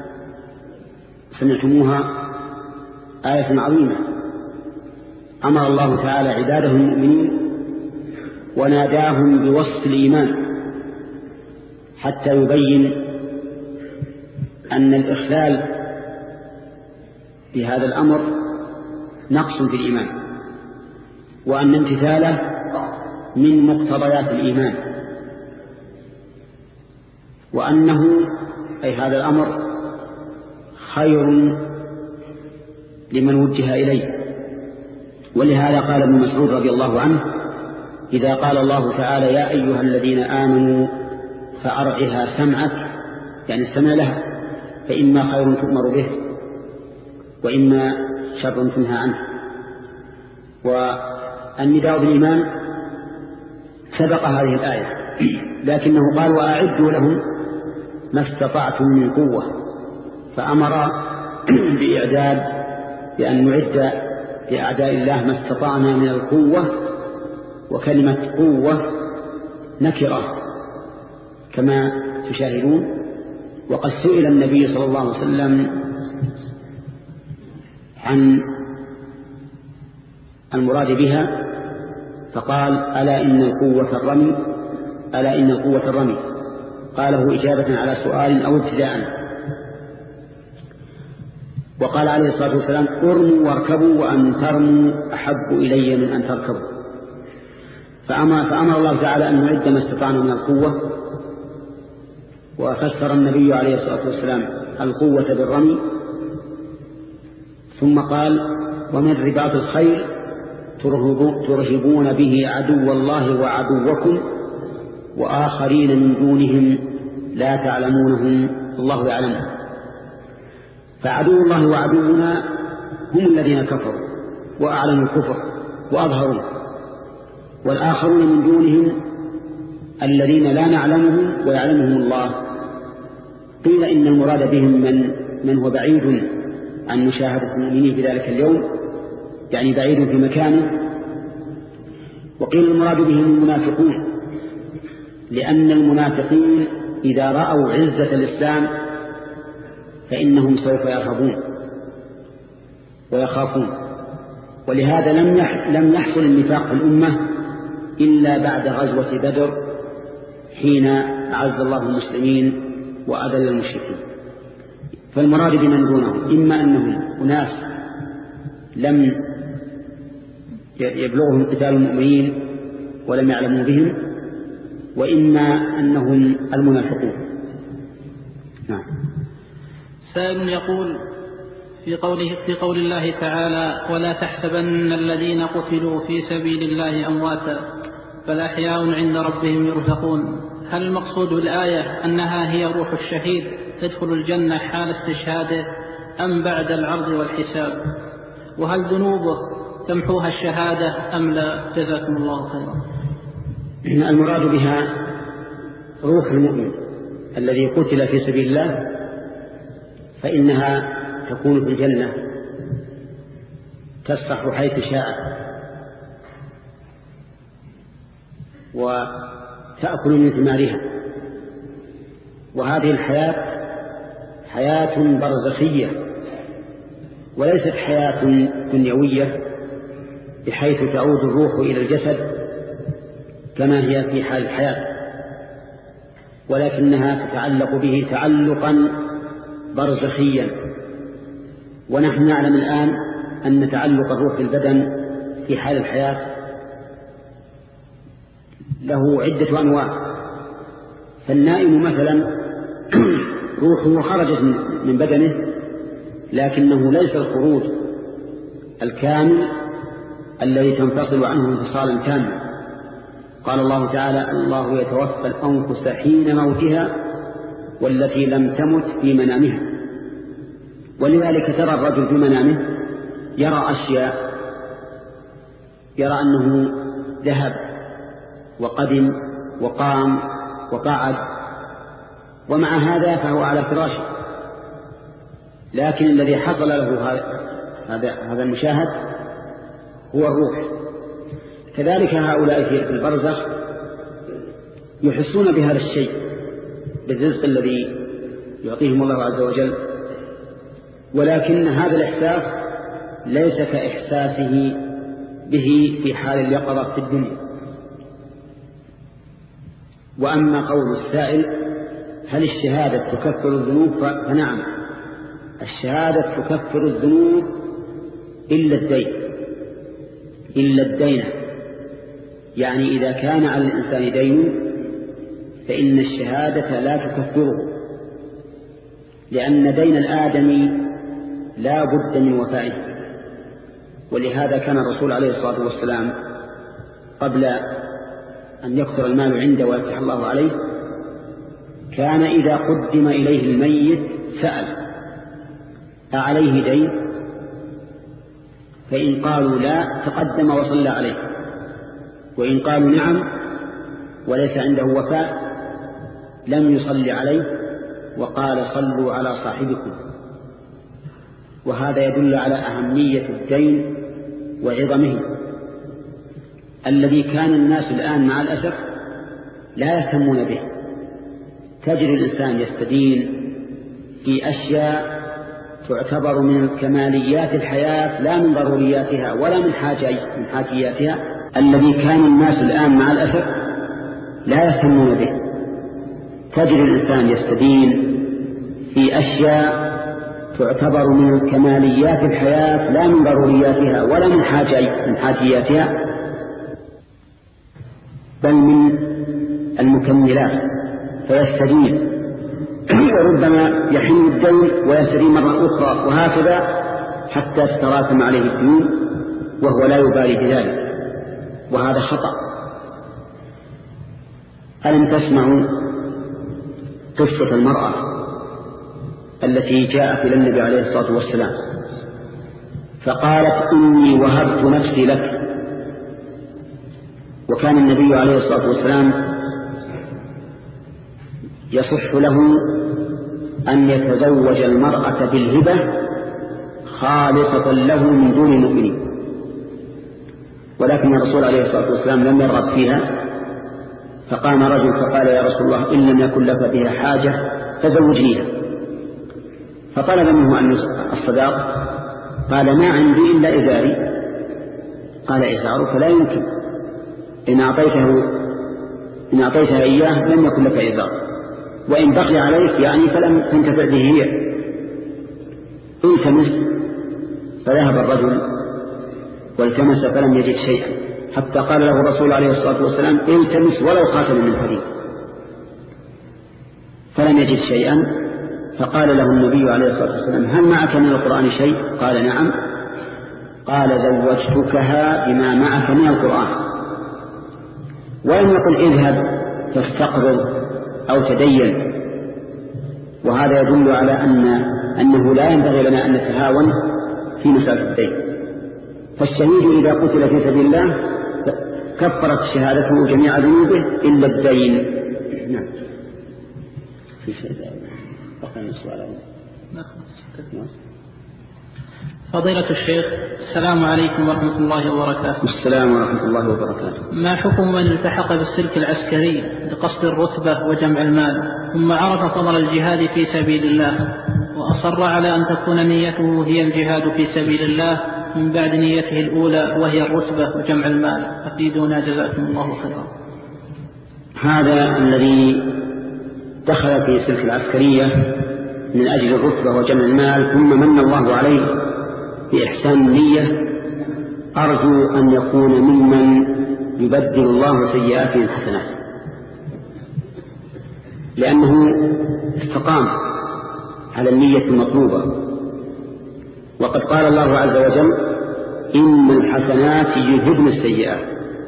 سمعتموها آية عظيمة، أمر الله تعالى عباده المؤمنين وناداهم بوصف الإيمان حتى يبين أن الإخلال بهذا الأمر نقص في الإيمان، وأن امتثاله من مقتضيات الإيمان، وأنه أي هذا الأمر خير لمن وجه إليه. ولهذا قال ابن مسعود رضي الله عنه: إذا قال الله تعالى يا أيها الذين آمنوا فأرعها سمعك، يعني استمع لها، فإما خير تؤمر به وإما شر تنهى عنه. والنداء بالإيمان سبق هذه الآية، لكنه قال: وأعدوا لهم ما استطعتم من قوة، فأمر بإعداد بأن نعد لأعداء الله ما استطعنا من القوة. وكلمة قوة نكرة كما تشاهدون. وقد سئل النبي صلى الله عليه وسلم عن المراد بها فقال: ألا إن القوة الرمي ألا إن القوة الرمي قاله إجابة على سؤال أو ابتداء. وقال عليه الصلاة والسلام: ارموا واركبوا، وأن ترموا أحب إلي من أن تركبوا. فأمر, فأمر الله تعالى أن نعد ما استطعنا من القوة. وفسر النبي عليه الصلاة والسلام القوة بالرمي، ثم قال: ومن رباط الخيل ترهبون به عدو الله وعدوكم وآخرين من دونهم لا تعلمونهم الله يعلمهم. فعدو الله وعدونا هم الذين كفروا وأعلنوا الكفر وأظهروا، والآخرون من دونهم الذين لا نعلمهم ويعلمهم الله. قيل إن المراد بهم من, من هو بعيد عن مشاهدة المؤمنين في ذلك اليوم، يعني بعيد في مكانه. وقيل المراد بهم المنافقون، لأن المنافقين إذا رأوا عزة الإسلام فإنهم سوف يرهبون ويخافون. ولهذا لم يحصل النفاق في الأمة إلا بعد غزوة بدر، حين أعز الله المسلمين وأذل المشركين. فالمراد بمن دونهم إما أنهم أناس لم يبلغهم قتال المؤمنين ولم يعلموا بهم، وإما أنهم المنافقون. نعم. سائل يقول في قوله في قول الله تعالى: ولا تحسبن الذين قتلوا في سبيل الله أمواتا بل أحياء عند ربهم يرزقون، هل المقصود بالآية أنها هي روح الشهيد تدخل الجنة حال استشهاده أم بعد العرض والحساب؟ وهل ذنوبه تمحوها الشهادة أم لا؟ جزاكم الله خيرا. المراد بها روح المؤمن الذي قتل في سبيل الله، فإنها تكون في الجنة تسرح حيث شاء وتأكل من ثمارها. وهذه الحياة حياة برزخية وليست حياة دنيوية بحيث تعود الروح إلى الجسد كما هي في حال الحياة، ولكنها تتعلق به تعلقا برزخيا. ونحن نعلم الآن أن تعلق الروح بالبدن في حال الحياة له عدة أنواع. فالنائم مثلا روحه خرجت من بدنه، لكنه ليس الخروج الكامل الذي تنفصل عنه انفصالا كاملا. قال الله تعالى: الله يتوفى الأنفس حين موتها والتي لم تمت في منامها. ولذلك ترى الرجل في منامه يرى أشياء، يرى أنه ذهب وقدم وقام وقعد، ومع هذا فهو على فراشه، لكن الذي حصل له هذا هذا المشاهد هو الروح. كذلك هؤلاء في البرزخ يحسون بهذا الشيء، بالرزق الذي يعطيهم الله عز وجل، ولكن هذا الإحساس ليس كإحساسه به في حال اليقظة في الدنيا. وأما قول السائل: هل الشهادة تكفر الذنوب؟ فنعم، الشهادة تكفر الذنوب إلا الدين، إلا الدين. يعني إذا كان على الإنسان دين فإن الشهادة لا تكفره، لأن دين الآدمي لا بد من وفائه. ولهذا كان الرسول عليه الصلاة والسلام قبل أن يكثر المال عنده ويفتح الله عليه كان إذا قدم إليه الميت سأل: أعليه دين؟ فإن قالوا لا تقدم وصلى عليه، وإن قالوا نعم وليس عنده وفاء لم يصلي عليه وقال: صلوا على صاحبكم. وهذا يدل على أهمية الدين وعظمه الذي كان الناس الآن مع الأسف لا يهتمون به. تجد الإنسان يستدين في أشياء تعتبر من كماليات الحياة لا من ضرورياتها ولا من من حاجياتها، الذي كان الناس الآن مع الأسف لا يهتمون به. تجد الإنسان يستدين في أشياء تعتبر من كماليات الحياة لا من ضرورياتها ولا من من حاجياتها، بل من المكملات، فيستدين وربما يحل الدين ويستدين مرة أخرى، وهكذا حتى تتراكم عليه الديون وهو لا يبالي بذلك، وهذا خطأ. ألم تسمعوا قصة المرأة التي جاءت إلى النبي عليه الصلاة والسلام فقالت: إني وهبت نفسي لك. وكان النبي عليه الصلاة والسلام يصح له أن يتزوج المرأة بالهبة خالصة له من دون المؤمنين، ولكن الرسول عليه الصلاة والسلام لم يرغب فيها، فقام رجل فقال: يا رسول الله، إن لم يكن لك بها حاجة فزوجنيها. فطلب منه أن الصداق، قال: ما عندي إلا إزاري. قال: إزارك لا يمكن، إن أعطيته إن أعطيتها إياه لم يكن لك إزار، وإن بقي عليك يعني فلم تنتفع به هي. التمس، فذهب الرجل والتمس فلم يجد شيئا، حتى قال له الرسول عليه الصلاة والسلام التمس ولو خاتم من حديد، فلم يجد شيئا، فقال له النبي عليه الصلاة والسلام هل معك من القرآن شيء؟ قال نعم. قال زوجتكها بما معك من القرآن، ولم يقل اذهب تستقرض أو تدين، وهذا يدل على أن أنه لا ينبغي لنا أن نتهاون في مسألة الدين. فالشهيد إذا قتل في سبيل الله كفرت شهادته جميع ذنوبه إلا الدين. نعم. في شيء بقى السؤال. فضيلة الشيخ، السلام عليكم ورحمة الله وبركاته. السلام ورحمة الله وبركاته. ما حكم من التحق بالسلك العسكري لقصد الرتبة وجمع المال، ثم عرف فضل الجهاد في سبيل الله وأصر على أن تكون نيته هي الجهاد في سبيل الله من بعد نيته الأولى وهي الرتبة وجمع المال؟ أفيدونا جزاكم الله خيرا. هذا الذي دخل في سلك العسكرية من أجل الرتبة وجمع المال ثم من الله عليه بإحسان النية، أرجو أن يكون ممن يبدل الله سيئاته الحسنات، لأنه استقام على النية المطلوبة. وقد قال الله عز وجل إن الحسنات يذهبن السيئات.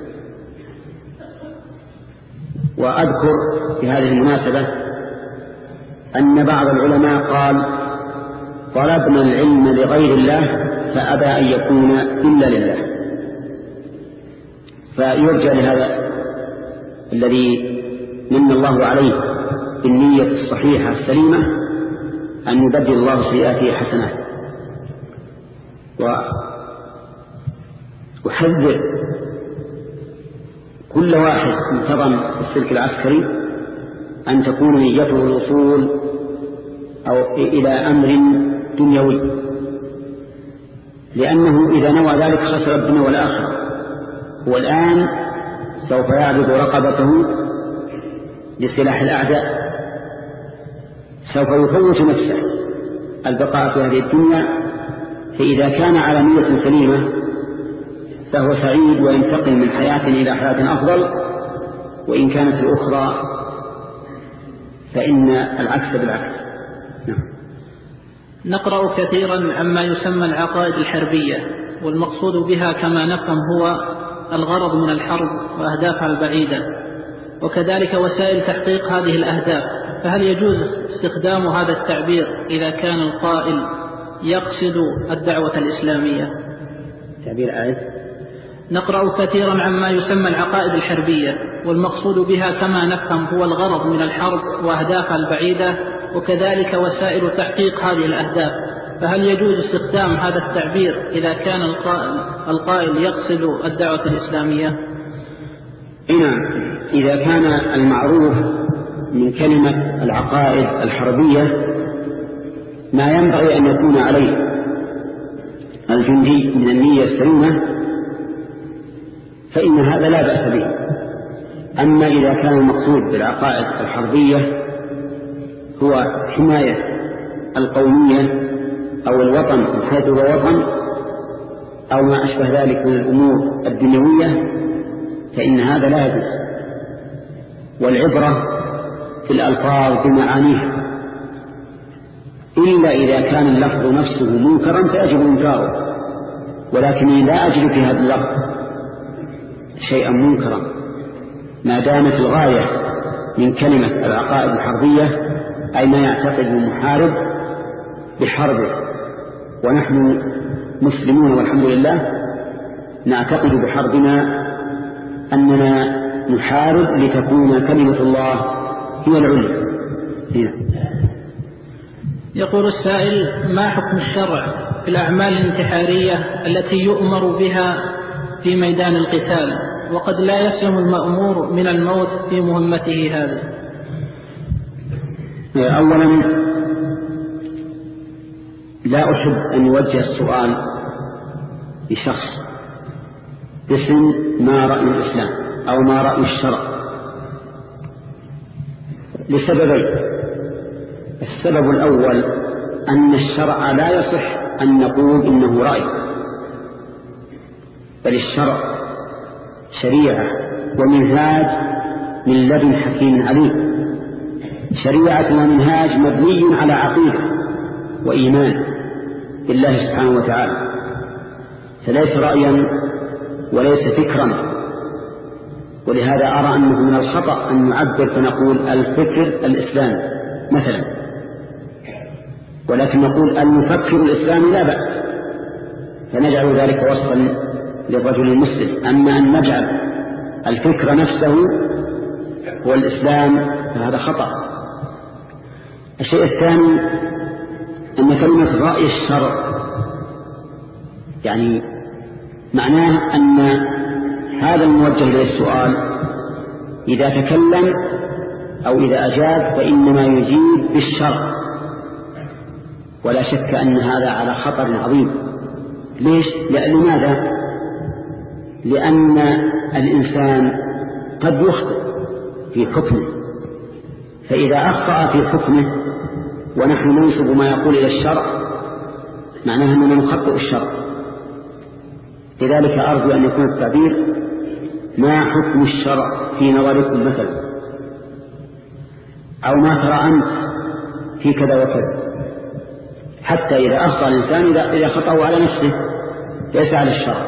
وأذكر في هذه المناسبة أن بعض العلماء قال طلبنا العلم لغير الله فأبى أن يكون إلا لله، فيرجى لهذا الذي من الله عليه بالنية الصحيحة السليمة أن يبدل الله سيئاته حسنات. وأحذر كل واحد انتظم في السلك العسكري أن تكون نيته الوصول أو إلى أمر دنيوي، لأنه إذا نوى ذلك خسر الدنيا والآخرة. والآن سوف يعبد رقبته لسلاح الأعداء، سوف يفوت نفسه البقاء في هذه الدنيا. فإذا كان على نية سليمة فهو سعيد وينتقل من حياة إلى حياة أفضل، وإن كانت الأخرى فإن العكس بالعكس. نعم. نقرأ كثيرا عما يسمى العقائد الحربية، والمقصود بها كما نفهم هو الغرض من الحرب وأهدافها البعيدة، وكذلك وسائل تحقيق هذه الأهداف. فهل يجوز استخدام هذا التعبير إذا كان القائل يقصد الدعوة الإسلامية؟ تعبير آية. نقرأ كثيرا عما يسمى العقائد الحربية، والمقصود بها كما نفهم هو الغرض من الحرب وأهدافها البعيدة، وكذلك وسائل تحقيق هذه الأهداف. فهل يجوز استخدام هذا التعبير إذا كان القائل, القائل يقصد الدعوة الإسلامية؟ نعم. إذا كان المعروف من كلمة العقائد الحربية ما ينبغي أن يكون عليه الجندي من النية السليمة فإن هذا لا بأس به. أما إذا كان المقصود بالعقائد الحربية هو حماية القومية أو الوطن من حيث هو وطن أو ما أشبه ذلك من الأمور الدنيوية فإن هذا لا يجوز. والعبرة في الألفاظ بمعانيها، إلا إذا كان اللفظ نفسه منكرا فيجب إنكاره، ولكن لا أجد في هذا اللفظ شيئا منكرا ما دامت الغاية من كلمة العقائد الحربية أي ما يعتقد المحارب بحربه. ونحن مسلمون والحمد لله نعتقد بحربنا أننا نحارب لتكون كلمة الله هي العليا. هنا يقول السائل: ما حكم الشرع في الأعمال الانتحارية التي يؤمر بها في ميدان القتال وقد لا يسلم المأمور من الموت في مهمته هذه؟ أولا لا أحب أن يوجه السؤال لشخص باسم ما رأي الإسلام أو ما رأي الشرع لسببين. السبب الأول أن الشرع لا يصح أن نقول إنه رأي، بل الشرع شريعة ومنهاج من لدن حكيم عليم، شريعة ومنهاج مبني على عقيدة وإيمان بالله سبحانه وتعالى، فليس رأيا وليس فكرا. ولهذا أرى أنه من الخطأ أن نعبر فنقول الفكر الإسلامي مثلا، ولكن نقول المفكر الإسلامي لا بأس، فنجعل ذلك وصفا للرجل المسلم. أما أن نجعل الفكر نفسه هو الإسلام فهذا خطأ. الشيء الثاني أن كلمة رأي الشرع يعني معناه أن هذا الموجه إليه السؤال إذا تكلم أو إذا أجاب فإنما يجيب بالشرع، ولا شك أن هذا على خطر عظيم. ليش؟ لأن ماذا؟ لأن الإنسان قد يخطئ في حكمه، فإذا أخطأ في حكمه ونحن ننسب ما يقول إلى الشرع معناها أننا نخطئ الشرع. لذلك أرجو أن يكون التعبير ما حكم الشرع في نظركم مثلا، أو ما ترى أنت في كذا وكذا، حتى إذا أخطأ الإنسان إذا خطأه على نفسه ليس على الشرع.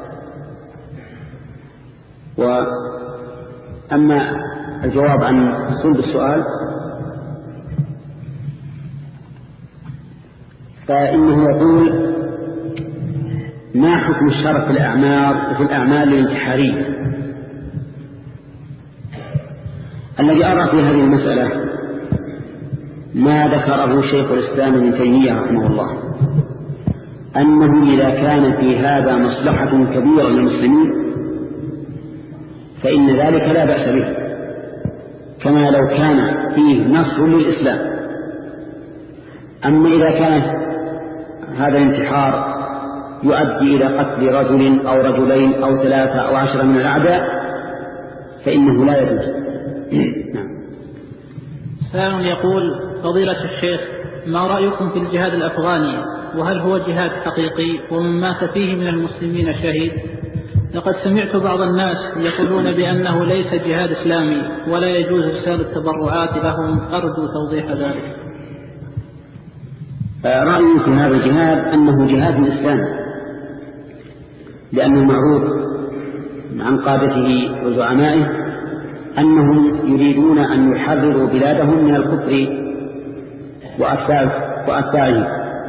وأما الجواب عن صلب السؤال فإنه يقول ما حكم الشرع في الأعمال في الأعمال الانتحارية. الذي أرى في هذه المسألة ما ذكره شيخ الإسلام ابن تيمية رحمه الله، أنه إذا كان في هذا مصلحة كبيرة للمسلمين فإن ذلك لا بأس به، كما لو كان فيه نصر للإسلام. أما إذا كان هذا الانتحار يؤدي إلى قتل رجل أو رجلين أو ثلاثة أو عشرة من الأعداء فإنه لا يجوز. سائل يقول: فضيلة الشيخ، ما رأيكم في الجهاد الأفغاني؟ وهل هو جهاد حقيقي ومن مات فيه من المسلمين شهيد؟ لقد سمعت بعض الناس يقولون بأنه ليس جهاد إسلامي ولا يجوز إرسال التبرعات لهم، أرجو توضيح ذلك. رأيي في هذا الجهاد أنه جهاد الإسلام، لأن المعروف عن قادته وزعمائه أنهم يريدون أن يحرروا بلادهم من الكفر وأتباعه،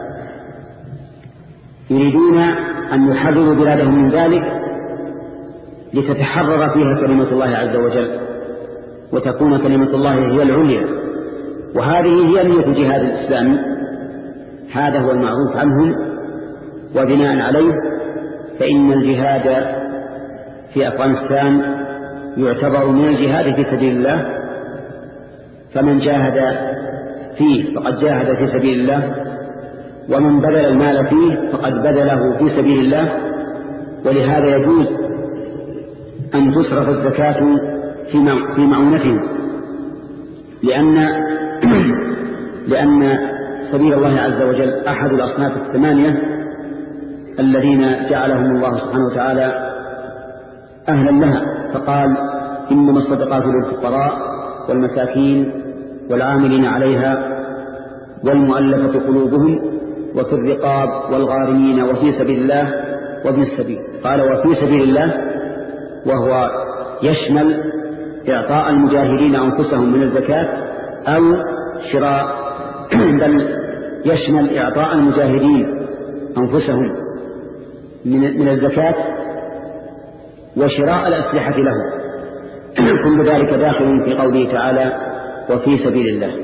يريدون أن يحرروا بلادهم من ذلك لتتحرر فيها كلمة الله عز وجل وتكون كلمة الله هي العليا، وهذه هي نية الجهاد الإسلامي. هذا هو المعروف عنهم، وبناء عليه فإن الجهاد في أفغانستان يعتبر من الجهاد في سبيل الله، فمن جاهد فيه فقد جاهد في سبيل الله، ومن بذل المال فيه فقد بذله في سبيل الله. ولهذا يجوز أن تصرف الزكاة في معونتهم، لأن لأن سبيل الله عز وجل أحد الأصناف الثمانية الذين جعلهم الله سبحانه وتعالى أهلا لها، فقال: إنما الصدقات للفقراء والمساكين والعاملين عليها والمؤلفة قلوبهم وفي الرقاب والغارمين وفي سبيل الله وابن السبيل. قال: وفي سبيل الله، وهو يشمل إعطاء المجاهدين أنفسهم من الزكاة أو شراء، بل يشمل إعطاء المجاهدين أنفسهم من الزكاة وشراء الأسلحة لهم، كل ذلك داخل في قوله تعالى: وفي سبيل الله.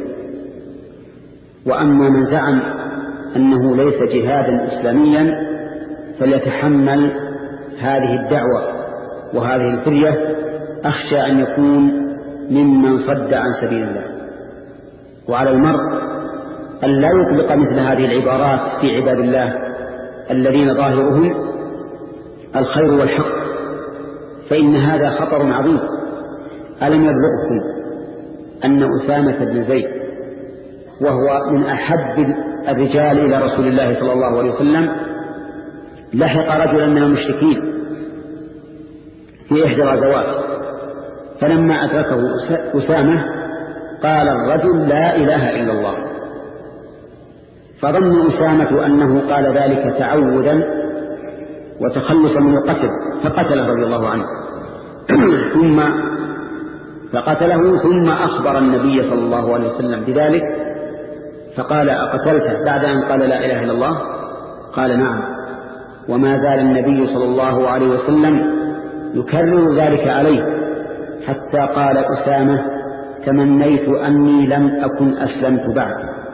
وأما من زعم أنه ليس جهادا إسلاميا فليتحمل هذه الدعوة وهذه الفرية، أخشى أن يكون ممن صد عن سبيل الله. وعلى المرء أن لا يطلق مثل هذه العبارات في عباد الله الذين ظاهرهم الخير والحق، فإن هذا خطر عظيم. ألم يبلغكم أن أسامة بن زيد وهو من أحب الرجال إلى رسول الله صلى الله عليه وسلم لحق رجلا من المشركين في إحدى الغزوات، فلما أدركه أسامة قال الرجل لا إله إلا الله، فظن أسامة أنه قال ذلك تعودا وتخلصا من القتل فقتله رضي الله عنه ثم فقتله ثم أخبر النبي صلى الله عليه وسلم بذلك فقال أقتلته بعد أن قال لا إله إلا الله؟ قال نعم. وما زال النبي صلى الله عليه وسلم يكرر ذلك عليه حتى قال أسامة تمنيت أني لم أكن أسلمت بعد.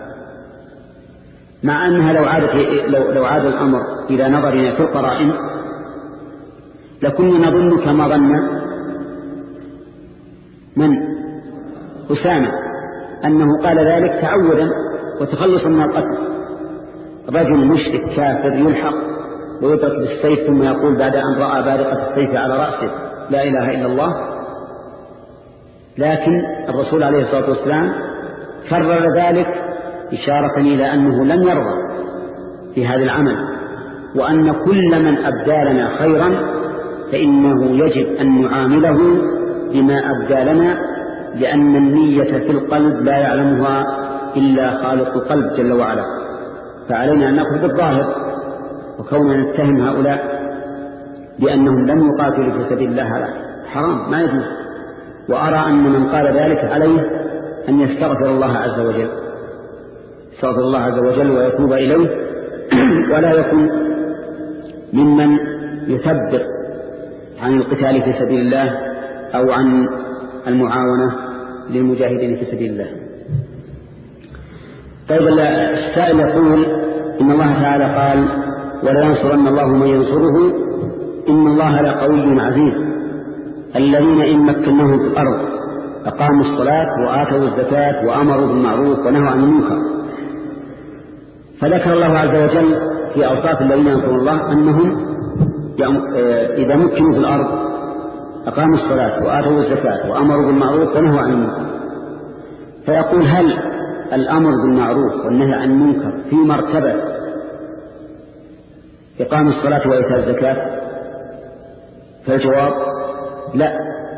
مع أنها لو عاد, لو, لو عاد الأمر إلى نظرنا في القرائن لكنا نظن كما ظن من أسامة أنه قال ذلك تعودا وتخلصا من القتل. رجل مشرك كافر يلحق ويدرك بالسيف ثم يقول بعد أن رأى بارقة السيف على رأسه لا إله إلا الله. لكن الرسول عليه الصلاة والسلام كرر ذلك إشارة إلى أنه لم يرضى في هذا العمل، وأن كل من أبدى لنا خيرا فإنه يجب أن نعامله بما أبدى لنا، لأن النية في القلب لا يعلمها إلا خالق القلب جل وعلا، فعلينا أن نأخذ بالظاهر. وكوننا نتهم هؤلاء بأنهم لم يقاتلوا في سبيل الله هذا حرام ما يجوز. وأرى أن من قال ذلك عليه أن يستغفر الله عز وجل يستغفر الله عز وجل ويتوب إليه، ولا يكن ممن يثبت عن القتال في سبيل الله أو عن المعاونة للمجاهدين في سبيل الله. طيب السائل يقول إن الله تعالى قال ولا ينصرن الله من ينصره إن الله لقوي عزيز الذين إن مكناهم في الأرض أقاموا الصلاة وآتوا الزكاة وأمروا بالمعروف ونهوا عن المنكر. فذكر الله عز وجل في أوصاف الذين ينصرون الله أنهم إذا مكنوا في الأرض أقاموا الصلاة وآتوا الزكاة وأمروا بالمعروف ونهوا عن المنكر. فيقول هل الأمر بالمعروف والنهي عن المنكر في مرتبة إقام الصلاة وإيتاء الزكاة؟ فالجواب لا،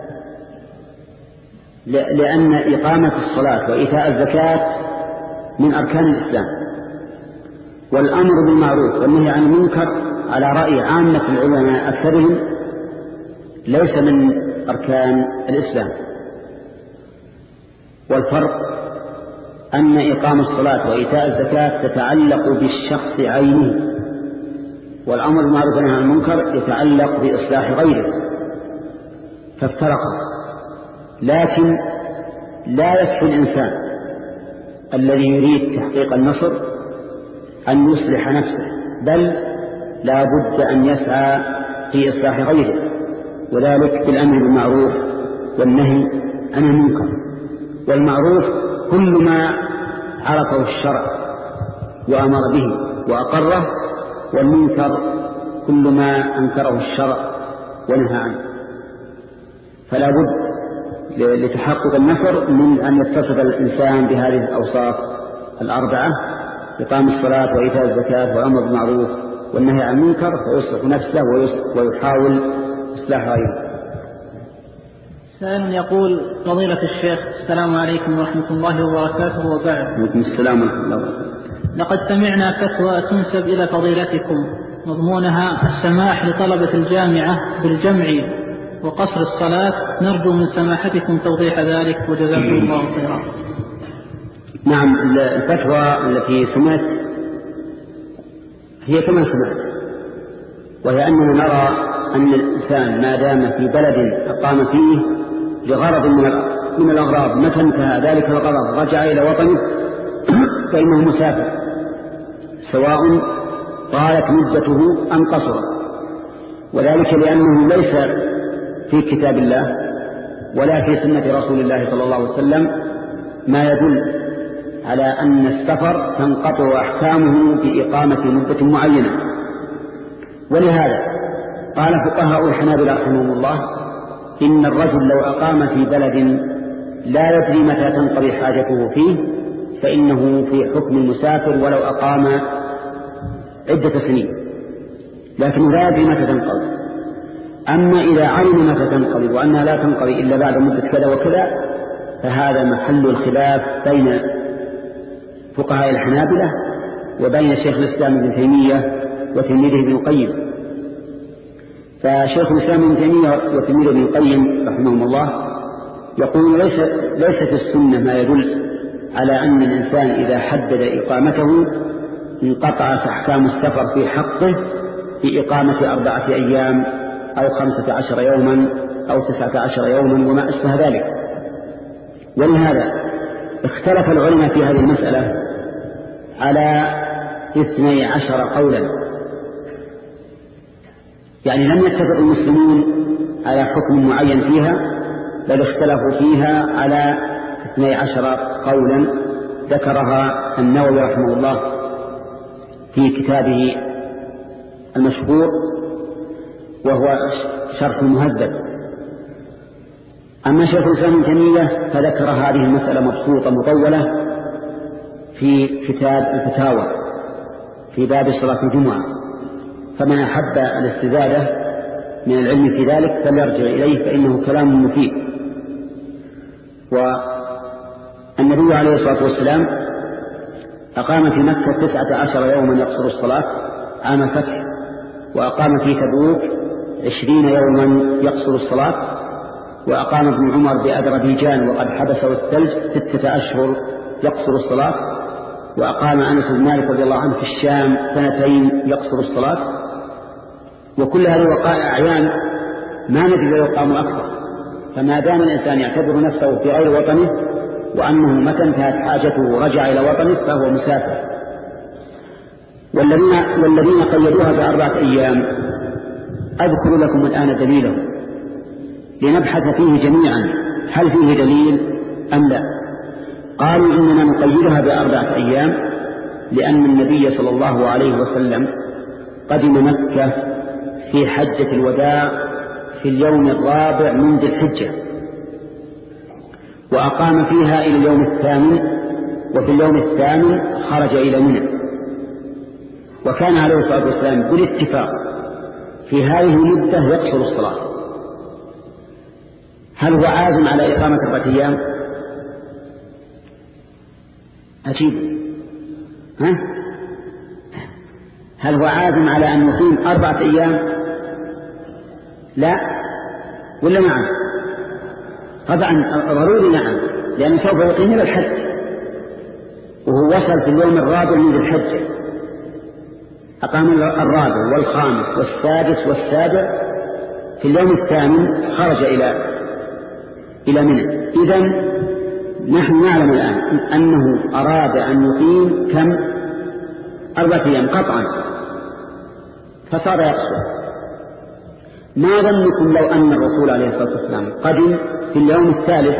لأن إقامة الصلاة وإيتاء الزكاة من أركان الإسلام، والأمر بالمعروف والنهي عن المنكر على رأي عامة العلماء أكثرهم ليس من أركان الإسلام. والفرق أن إقام الصلاة وإيتاء الزكاة تتعلق بالشخص عينه، والأمر بالمعروف والنهي عن المنكر يتعلق بإصلاح غيره، فافترقا. لكن لا يكفي الإنسان الذي يريد تحقيق النصر أن يصلح نفسه، بل لا بد أن يسعى في إصلاح غيره، وذلك بالأمر بالمعروف والنهي عن المنكر. والمعروف كل ما عرفه الشرع وأمر به وأقره، والمنكر كل ما أنكره الشرع ونهى عنه. فلا بد لتحقق النصر من أن يتصف الإنسان بهذه الأوصاف الأربعة: إقام الصلاة وإيتاء الزكاة والأمر بالمعروف والنهي عن المنكر، فيصلح نفسه ويحاول إصلاح غيره. سائل يقول: فضيلة الشيخ، السلام عليكم ورحمة الله وبركاته، وبعد. عليكم السلام ورحمة الله وبركاته. لقد سمعنا فتوى تنسب إلى فضيلتكم مضمونها السماح لطلبة الجامعة بالجمع وقصر الصلاة، نرجو من سماحتكم توضيح ذلك وجزاكم الله خيرا. نعم، الفتوى التي سمعت هي كما سمعت، وهي أننا نرى أن الإنسان ما دام في بلد أقام فيه لغرض من الأغراض، متى انتهى ذلك الغرض رجع إلى وطنه فإنه مسافر، سواء طالت مدته أم قصرت. وذلك لأنه ليس في كتاب الله ولا في سنة رسول الله صلى الله عليه وسلم ما يدل على أن السفر تنقطع أحكامه بإقامة مدة معينة. ولهذا قال فقهاء الحنابلة رحمهم الله: إن الرجل لو أقام في بلد لا يدري متى تنقضي حاجته فيه فإنه في حكم المسافر ولو أقام عدة سنين، لكن لا يدري متى تنقضي. أما إذا علم متى تنقضي وأنها لا تنقضي إلا بعد مدة كذا وكذا، فهذا محل الخلاف بين فقهاء الحنابلة وبين شيخ الإسلام ابن تيمية وتلميذه ابن القيم. فشيخ الإسلام ابن تيمية وتلميذه ابن القيم رحمهم الله يقول ليس, ليس في السنة ما يدل على أن الإنسان إذا حدد إقامته انقطعت أحكام السفر في حقه في إقامة أربعة أيام أو خمسة عشر يوما أو تسعة عشر يوما وما أشبه ذلك. ولهذا اختلف العلماء في هذه المسألة على اثني عشر قولا، يعني لم يتفق المسلمون على حكم معين فيها، بل اختلفوا فيها على اثني عشر قولا ذكرها النووي رحمه الله في كتابه المشهور وهو شرح المهذب. أما شيخ الإسلام ابن تيمية فذكر هذه المسألة مبسوطة مطولة في كتاب الفتاوى في باب صلاة الجمعة، فمن أحب الاستزادة من العلم في ذلك فليرجع إليه فإنه كلام مفيد. والنبي عليه الصلاة والسلام أقام في مكة تسعة عشر يوما يقصر الصلاة عام الفتح، وأقام في تبوك عشرين يوما يقصر الصلاة، وأقام ابن عمر بأذربيجان وقد حبسه الثلج ستة أشهر يقصر الصلاة، وأقام أنس بن مالك رضي الله عنه في الشام سنتين يقصر الصلاة. وكل هذه وقائع أعيان ما ندري لو يقام أكثر، فما دام الإنسان يعتبر نفسه في غير وطنه وأنه متى انتهت حاجته ورجع إلى وطنه فهو مسافر. والذين, والذين قيدوها بأربعة أيام أذكر لكم الآن دليله لنبحث فيه جميعا هل فيه دليل أم لا. قالوا إننا نقيدها بأربعة أيام لأن النبي صلى الله عليه وسلم قدم مكة في حجة الوداع في اليوم الرابع من ذي الحجة، وأقام فيها إلى اليوم الثامن، وفي اليوم الثامن خرج إلى منى. وكان عليه الصلاة والسلام بالاتفاق في هذه المدة يقصر الصلاة. هل هو عازم على إقامة أربعة أيام؟ أجيب. ها؟ هل هو عازم على أن يقيم أربعة أيام؟ لا ولا نعم؟ طبعا ضروري نعم، لأنه سوف يقيم إلى الحج، وهو وصل في اليوم الرابع من ذي الحجة، أقام الرابع والخامس والسادس والسابع، في اليوم الثامن خرج إلى إلى منى. إذن نحن نعلم الآن أنه أراد أن يقيم كم؟ أربعة أيام قطعا، فصار يقصر. ما ظنكم لو أن الرسول عليه الصلاة والسلام قدم في اليوم الثالث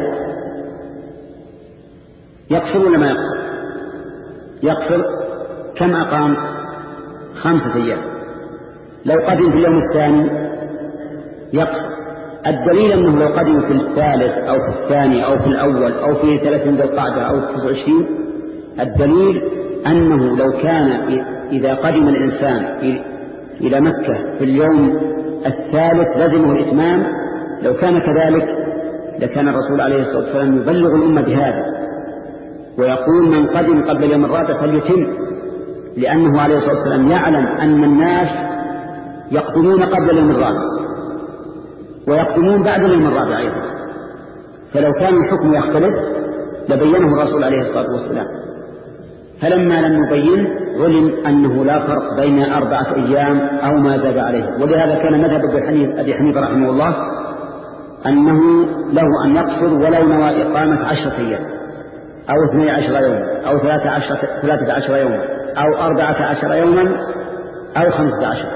يقصر ولا ما يقصر؟ يقصر. كم أقام؟ خمسة أيام. لو قدم في اليوم الثاني يقصر. الدليل أنه لو قدم في الثالث أو في الثاني أو في الأول أو في ثلاثين ذي القعدة أو تسعة وعشرين، الدليل أنه لو كان إذا قدم الإنسان إلى مكة في اليوم الثالث لزمه الإتمام، لو كان كذلك لكان الرسول عليه الصلاة والسلام يبلغ الأمة بهذا ويقول من قدم قبل اليوم الرابع فليتم، لأنه عليه الصلاة والسلام يعلم أن الناس يقدمون قبل اليوم الرابع ويقدمون بعد اليوم الرابع أيضا، فلو كان الحكم يختلف لبينه الرسول عليه الصلاة والسلام. فلما لم يبين علم أنه لا فرق بين أربعة أيام أو ما زاد عليه. ولهذا كان مذهب أبي حنيفة رحمه الله أنه له أن يقصر ولو نوى إقامة عشرة أيام أو اثني عشر يوما أو ثلاثة عشر, ثلاثة عشر يوما أو أربعة عشر يوما أو خمسة عشر.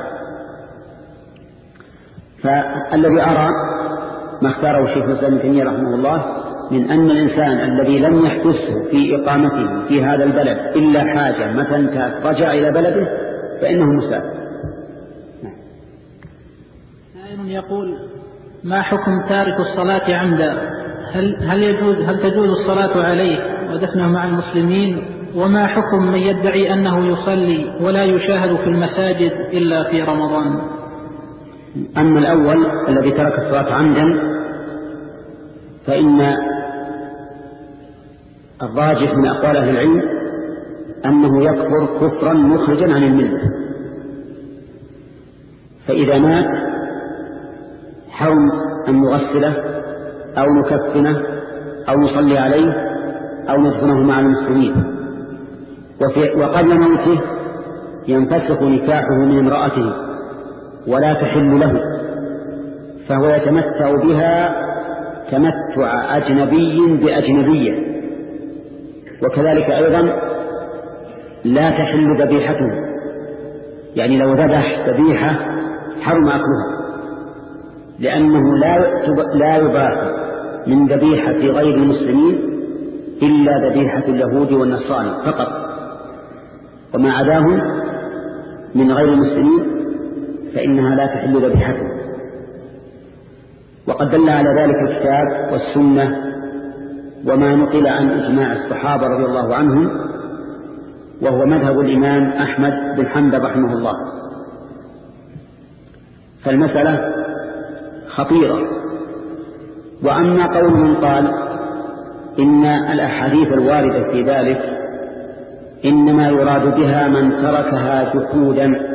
فالذي أرى ما اختاره الشيخ الإسلام ابن تيمية رحمه الله من أن الإنسان الذي لم يحدثه في إقامته في هذا البلد إلا حاجة متى انتهت رجع إلى بلده فإنه مسافر. سائل يقول: ما حكم تارك الصلاة عمدا؟ هل هل يجوز هل تجوز الصلاة عليه ودفنه مع المسلمين؟ وما حكم من يدعي أنه يصلي ولا يشاهد في المساجد إلا في رمضان؟ أما الأول الذي ترك الصلاة عمدا فإن الراجح من أقوال أهل العلم أنه يكفر كفرا مخرجا عن الملة، فإذا مات حرم أن نغسله أو نكفنه أو نصلي عليه أو ندفنه مع المسلمين. وقبل موته ينفسخ نكاحه من امرأته ولا تحل له، فهو يتمتع بها تمتع أجنبي بأجنبية، وكذلك أيضا لا تحل ذبيحته، يعني لو ذبح ذبيحة حرم أكلها، لأنه لا يباح من ذبيحة غير المسلمين إلا ذبيحة اليهود والنصارى فقط، وما عداهم من غير المسلمين فإنها لا تحل ذبيحته. وقد دل على ذلك الكتاب والسنة وما نقل عن إجماع الصحابة رضي الله عنهم، وهو مذهب الإمام أحمد بن حنبل رحمه الله. فالمسألة خطيرة. وأما قول من قال إن الأحاديث الواردة في ذلك إنما يراد بها من تركها جحودا،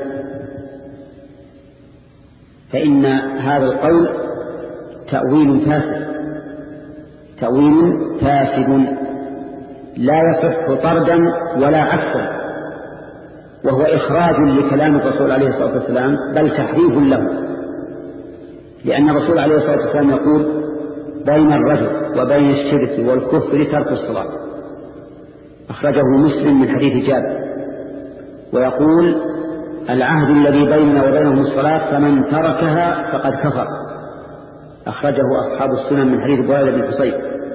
فإن هذا القول تأويل فاسد تأويل فاسد لا يصح طردا ولا عكسا، وهو إخراج لكلام الرسول عليه الصلاة والسلام بل تحريف له، لأن الرسول عليه الصلاة والسلام يقول بين الرجل وبين الشرك والكفر ترك الصلاة، أخرجه مسلم من حديث جابر، ويقول العهد الذي بيننا وبينهم الصلاة فمن تركها فقد كفر، أخرجه أصحاب السنن من حديث بريدة بن حصيب.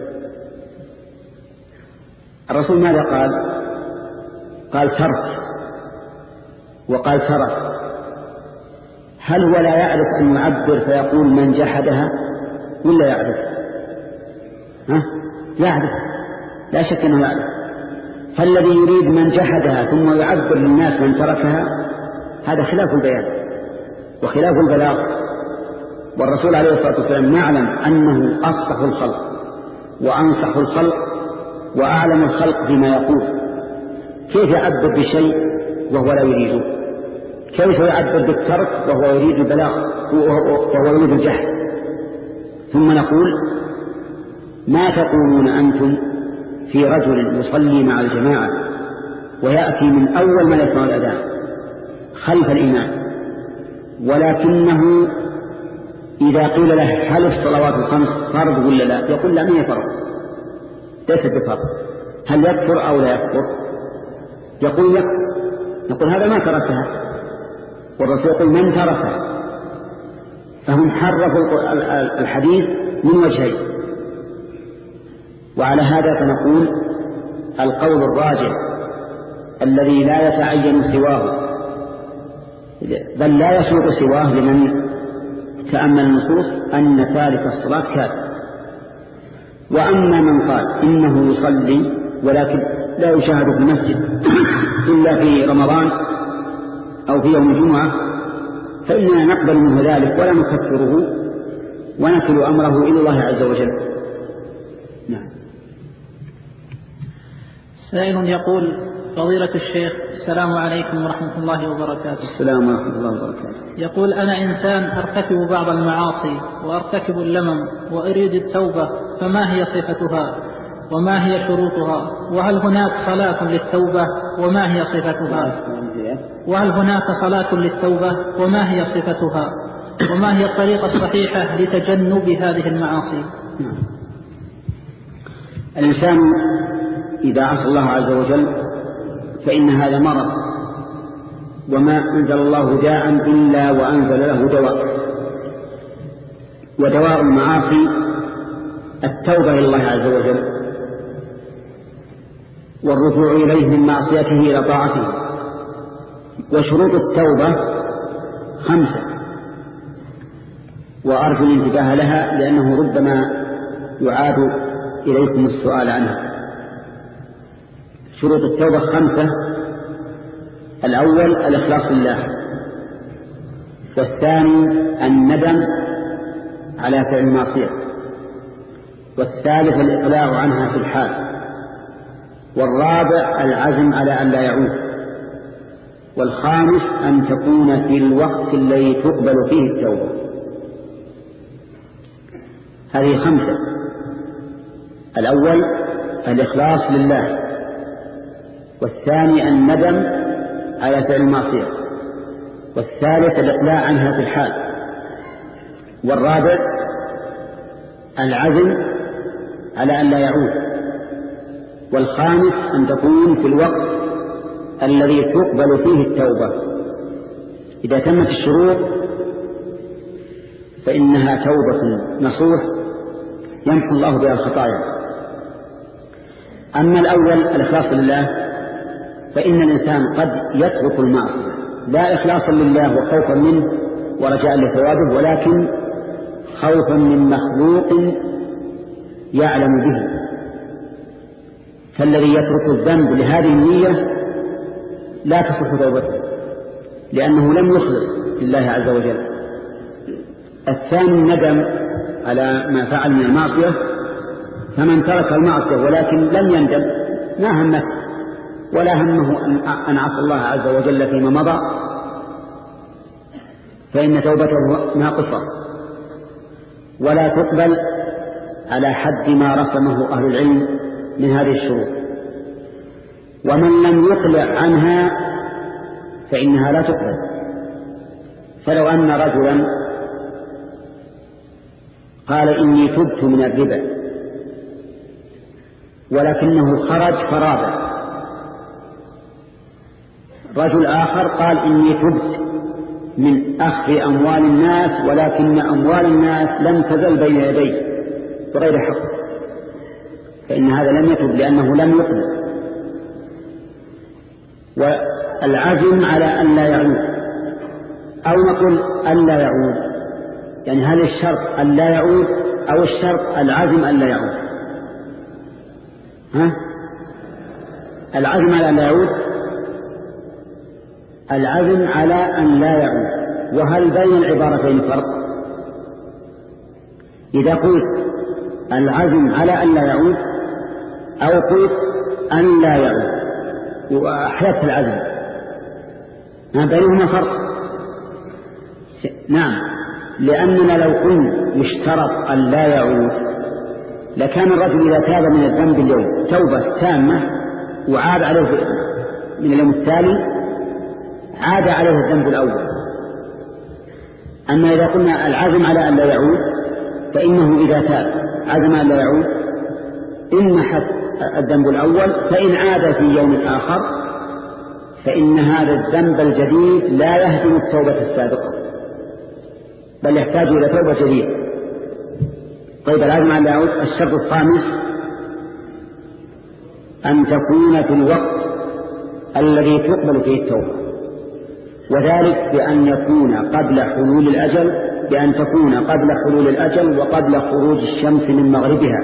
الرسول ماذا قال؟ قال ترك وقال ترك. هل ولا يعرف أن يعبر فيقول من جحدها ولا يعرف؟ ها؟ يعرف، لا شك أنه يعرف. فالذي يريد من جحدها ثم يعبر للناس من تركها هذا خلاف البيان وخلاف البلاغ، والرسول عليه الصلاة والسلام نعلم أنه أفصح الخلق وأنصح الخلق وأعلم الخلق بما يقول. كيف يعبر بشيء وهو لا يريده؟ كيف يعبر بالترك وهو يريد البلاغ وهو يريد الجحد؟ ثم نقول ما تقولون أنتم في رجل يصلي مع الجماعة ويأتي من أول ما يسمع الأذان خلف الإمام، ولكنه إذا قيل له هل الصلوات الخمس فرض ولا لا يقول لا، ما هي فرض، ليست بفرض. هل يكفر أو لا يكفر؟ يقول يكفر. نقول هذا ما تركها، والرسول يقول من تركها. فهم حرفوا الحديث من وجهين. وعلى هذا فنقول القول الراجح الذي لا يتعين سواه بل لا يسوق سواه لمن تأمل النصوص أن تارك الصلاة كافر. وأما من قال إنه يصلي ولكن لا يشاهد في المسجد إلا في رمضان أو في يوم الجمعة فإننا نقبل منه ذلك ولا نكفره ونكل أمره إلى الله عز وجل. نعم. سائل يقول فضيلة الشيخ السلام عليكم ورحمة الله وبركاته. السلام ورحمة الله وبركاته. يقول أنا إنسان أرتكب بعض المعاصي وأرتكب اللمم وأريد التوبة، فما هي صفتها وما هي شروطها؟ وهل هناك صلاة للتوبة وما هي صفتها؟ وهل هناك صلاة للتوبة وما هي صفتها؟ وما هي الطريقة الصحيحة لتجنب هذه المعاصي؟ الإنسان إذا عصى الله عز وجل فإن هذا مرض، وما أنزل الله داء إلا وأنزل له دواء، ودواء المعاصي التوبة إلى الله عز وجل والرجوع إليه من معصيته إلى طاعته. وشروط التوبة خمسة، وأرجو الانتباه لها لأنه ربما يعاد إليكم السؤال عنها. شروط التوبة خمسة. الأول الإخلاص لله، والثاني الندم على فعل المعصية، والثالث الإقلاع عنها في الحال، والرابع العزم على أن لا يعود، والخامس أن تكون في الوقت الذي تقبل فيه التوبة. هذه خمسة. الأول الإخلاص لله، والثاني الندم على فعل المعصية، والثالث الإقلاع عنها في الحال، والرابع العزم على أن لا يعود، والخامس أن تكون في الوقت الذي تقبل فيه التوبة. إذا تمت الشروط فإنها توبة نصوح يمحو الله بها الخطايا. أما الأول الإخلاص لله فإن الإنسان قد يترك المعصية لا إخلاصا لله وخوفا منه ورجاء لثوابه، ولكن خوفا من مخلوق يعلم به. فالذي يترك الذنب لهذه النية لا تصح توبته، لأنه لم يخلص لله عز وجل. الثاني الندم على ما فعل من المعصية، فمن ترك المعصية ولكن لم يندم، ما همه ولا همه أن عصى الله عز وجل فيما مضى، فإن توبته ناقصة ولا تقبل على حد ما رسمه أهل العلم من هذه الشروط. ومن لم يقلع عنها فإنها لا تقبل. فلو أن رجلا قال إني تبت من الربا ولكنه خرج فرابع، رجل آخر قال إني تبت من أخذ أموال الناس ولكن أموال الناس لم تزل بين يديه بغير حق، فإن هذا لم يتب لأنه لم يقبل. والعزم على أن لا يعود، أو نقول أن لا يعود، يعني هل الشرط أن لا يعود أو الشرط العزم أن لا يعود؟ ها؟ العزم على أن لا يعود، العزم على أن لا يعود. وهل بين العبارتين فرق؟ إذا قلت العزم على أن لا يعود أو قلت أن لا يعود وأحيث العزم، ما بينهما فرق. نعم، لأننا لو قلنا يشترط أن لا يعود لكان الرجل إذا تاب من الذنب اليوم توبة تامة وعاد عليه من اليوم التالي عاد عليه الذنب الأول. أما إذا قلنا العزم على أن لا يعود فإنه إذا تاب عزم أن لا يعود إن الذنب الأول، فإن عاد في يوم آخر فإن هذا الذنب الجديد لا يهدم التوبة السابقة بل يحتاج إلى توبة جديدة. طيب العزم على أن لا يعود. الشرط الخامس أن تكون في الوقت الذي تقبل فيه التوبة، وذلك بأن يكون قبل حلول الأجل، بأن تكون قبل حلول الأجل وقبل خروج الشمس من مغربها.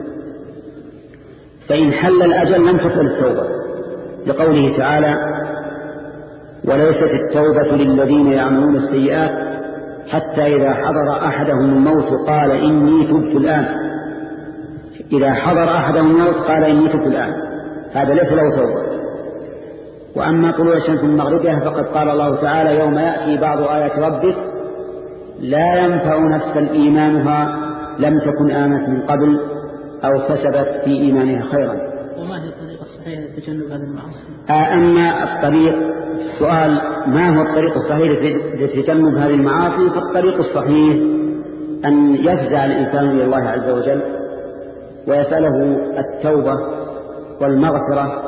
فإن حل الأجل لم تقبل التوبة، لقوله تعالى وليست التوبة للذين يعملون السيئات حتى إذا حضر أحدهم الموت قال إني تبت الآن. إذا حضر أحدهم الموت قال إني تبت الآن، هذا ليس له توبة. وأما طلوع الشمس من مغربها فقد قال الله تعالى يوم يأتي بعض آيات ربك لا ينفع نفسا إيمانها لم تكن آمنت من قبل أو كسبت في إيمانها خيرا. وما هي الطريقة الصحيحة لتجنب هذه المعاصي؟ آه أما الطريق، سؤال ما هو الطريق الصحيح لتجنب هذه المعاصي؟ فالطريق الصحيح أن يفزع الإنسان إلى الله عز وجل ويسأله التوبة والمغفرة،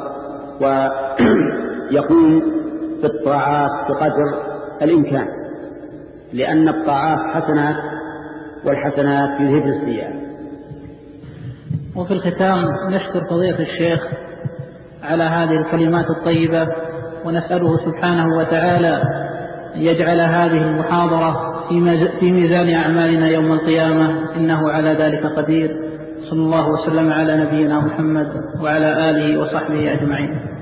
ويقوم بالطاعات بقدر الإمكان، لأن الطاعات حسنات والحسنات يذهبن السيئات. وفي الختام نشكر فضيلة الشيخ على هذه الكلمات الطيبة، ونسأله سبحانه وتعالى أن يجعل هذه المحاضرة في ميزان أعمالنا يوم القيامة، إنه على ذلك قدير. صلى الله وسلم على نبينا محمد وعلى آله وصحبه أجمعين.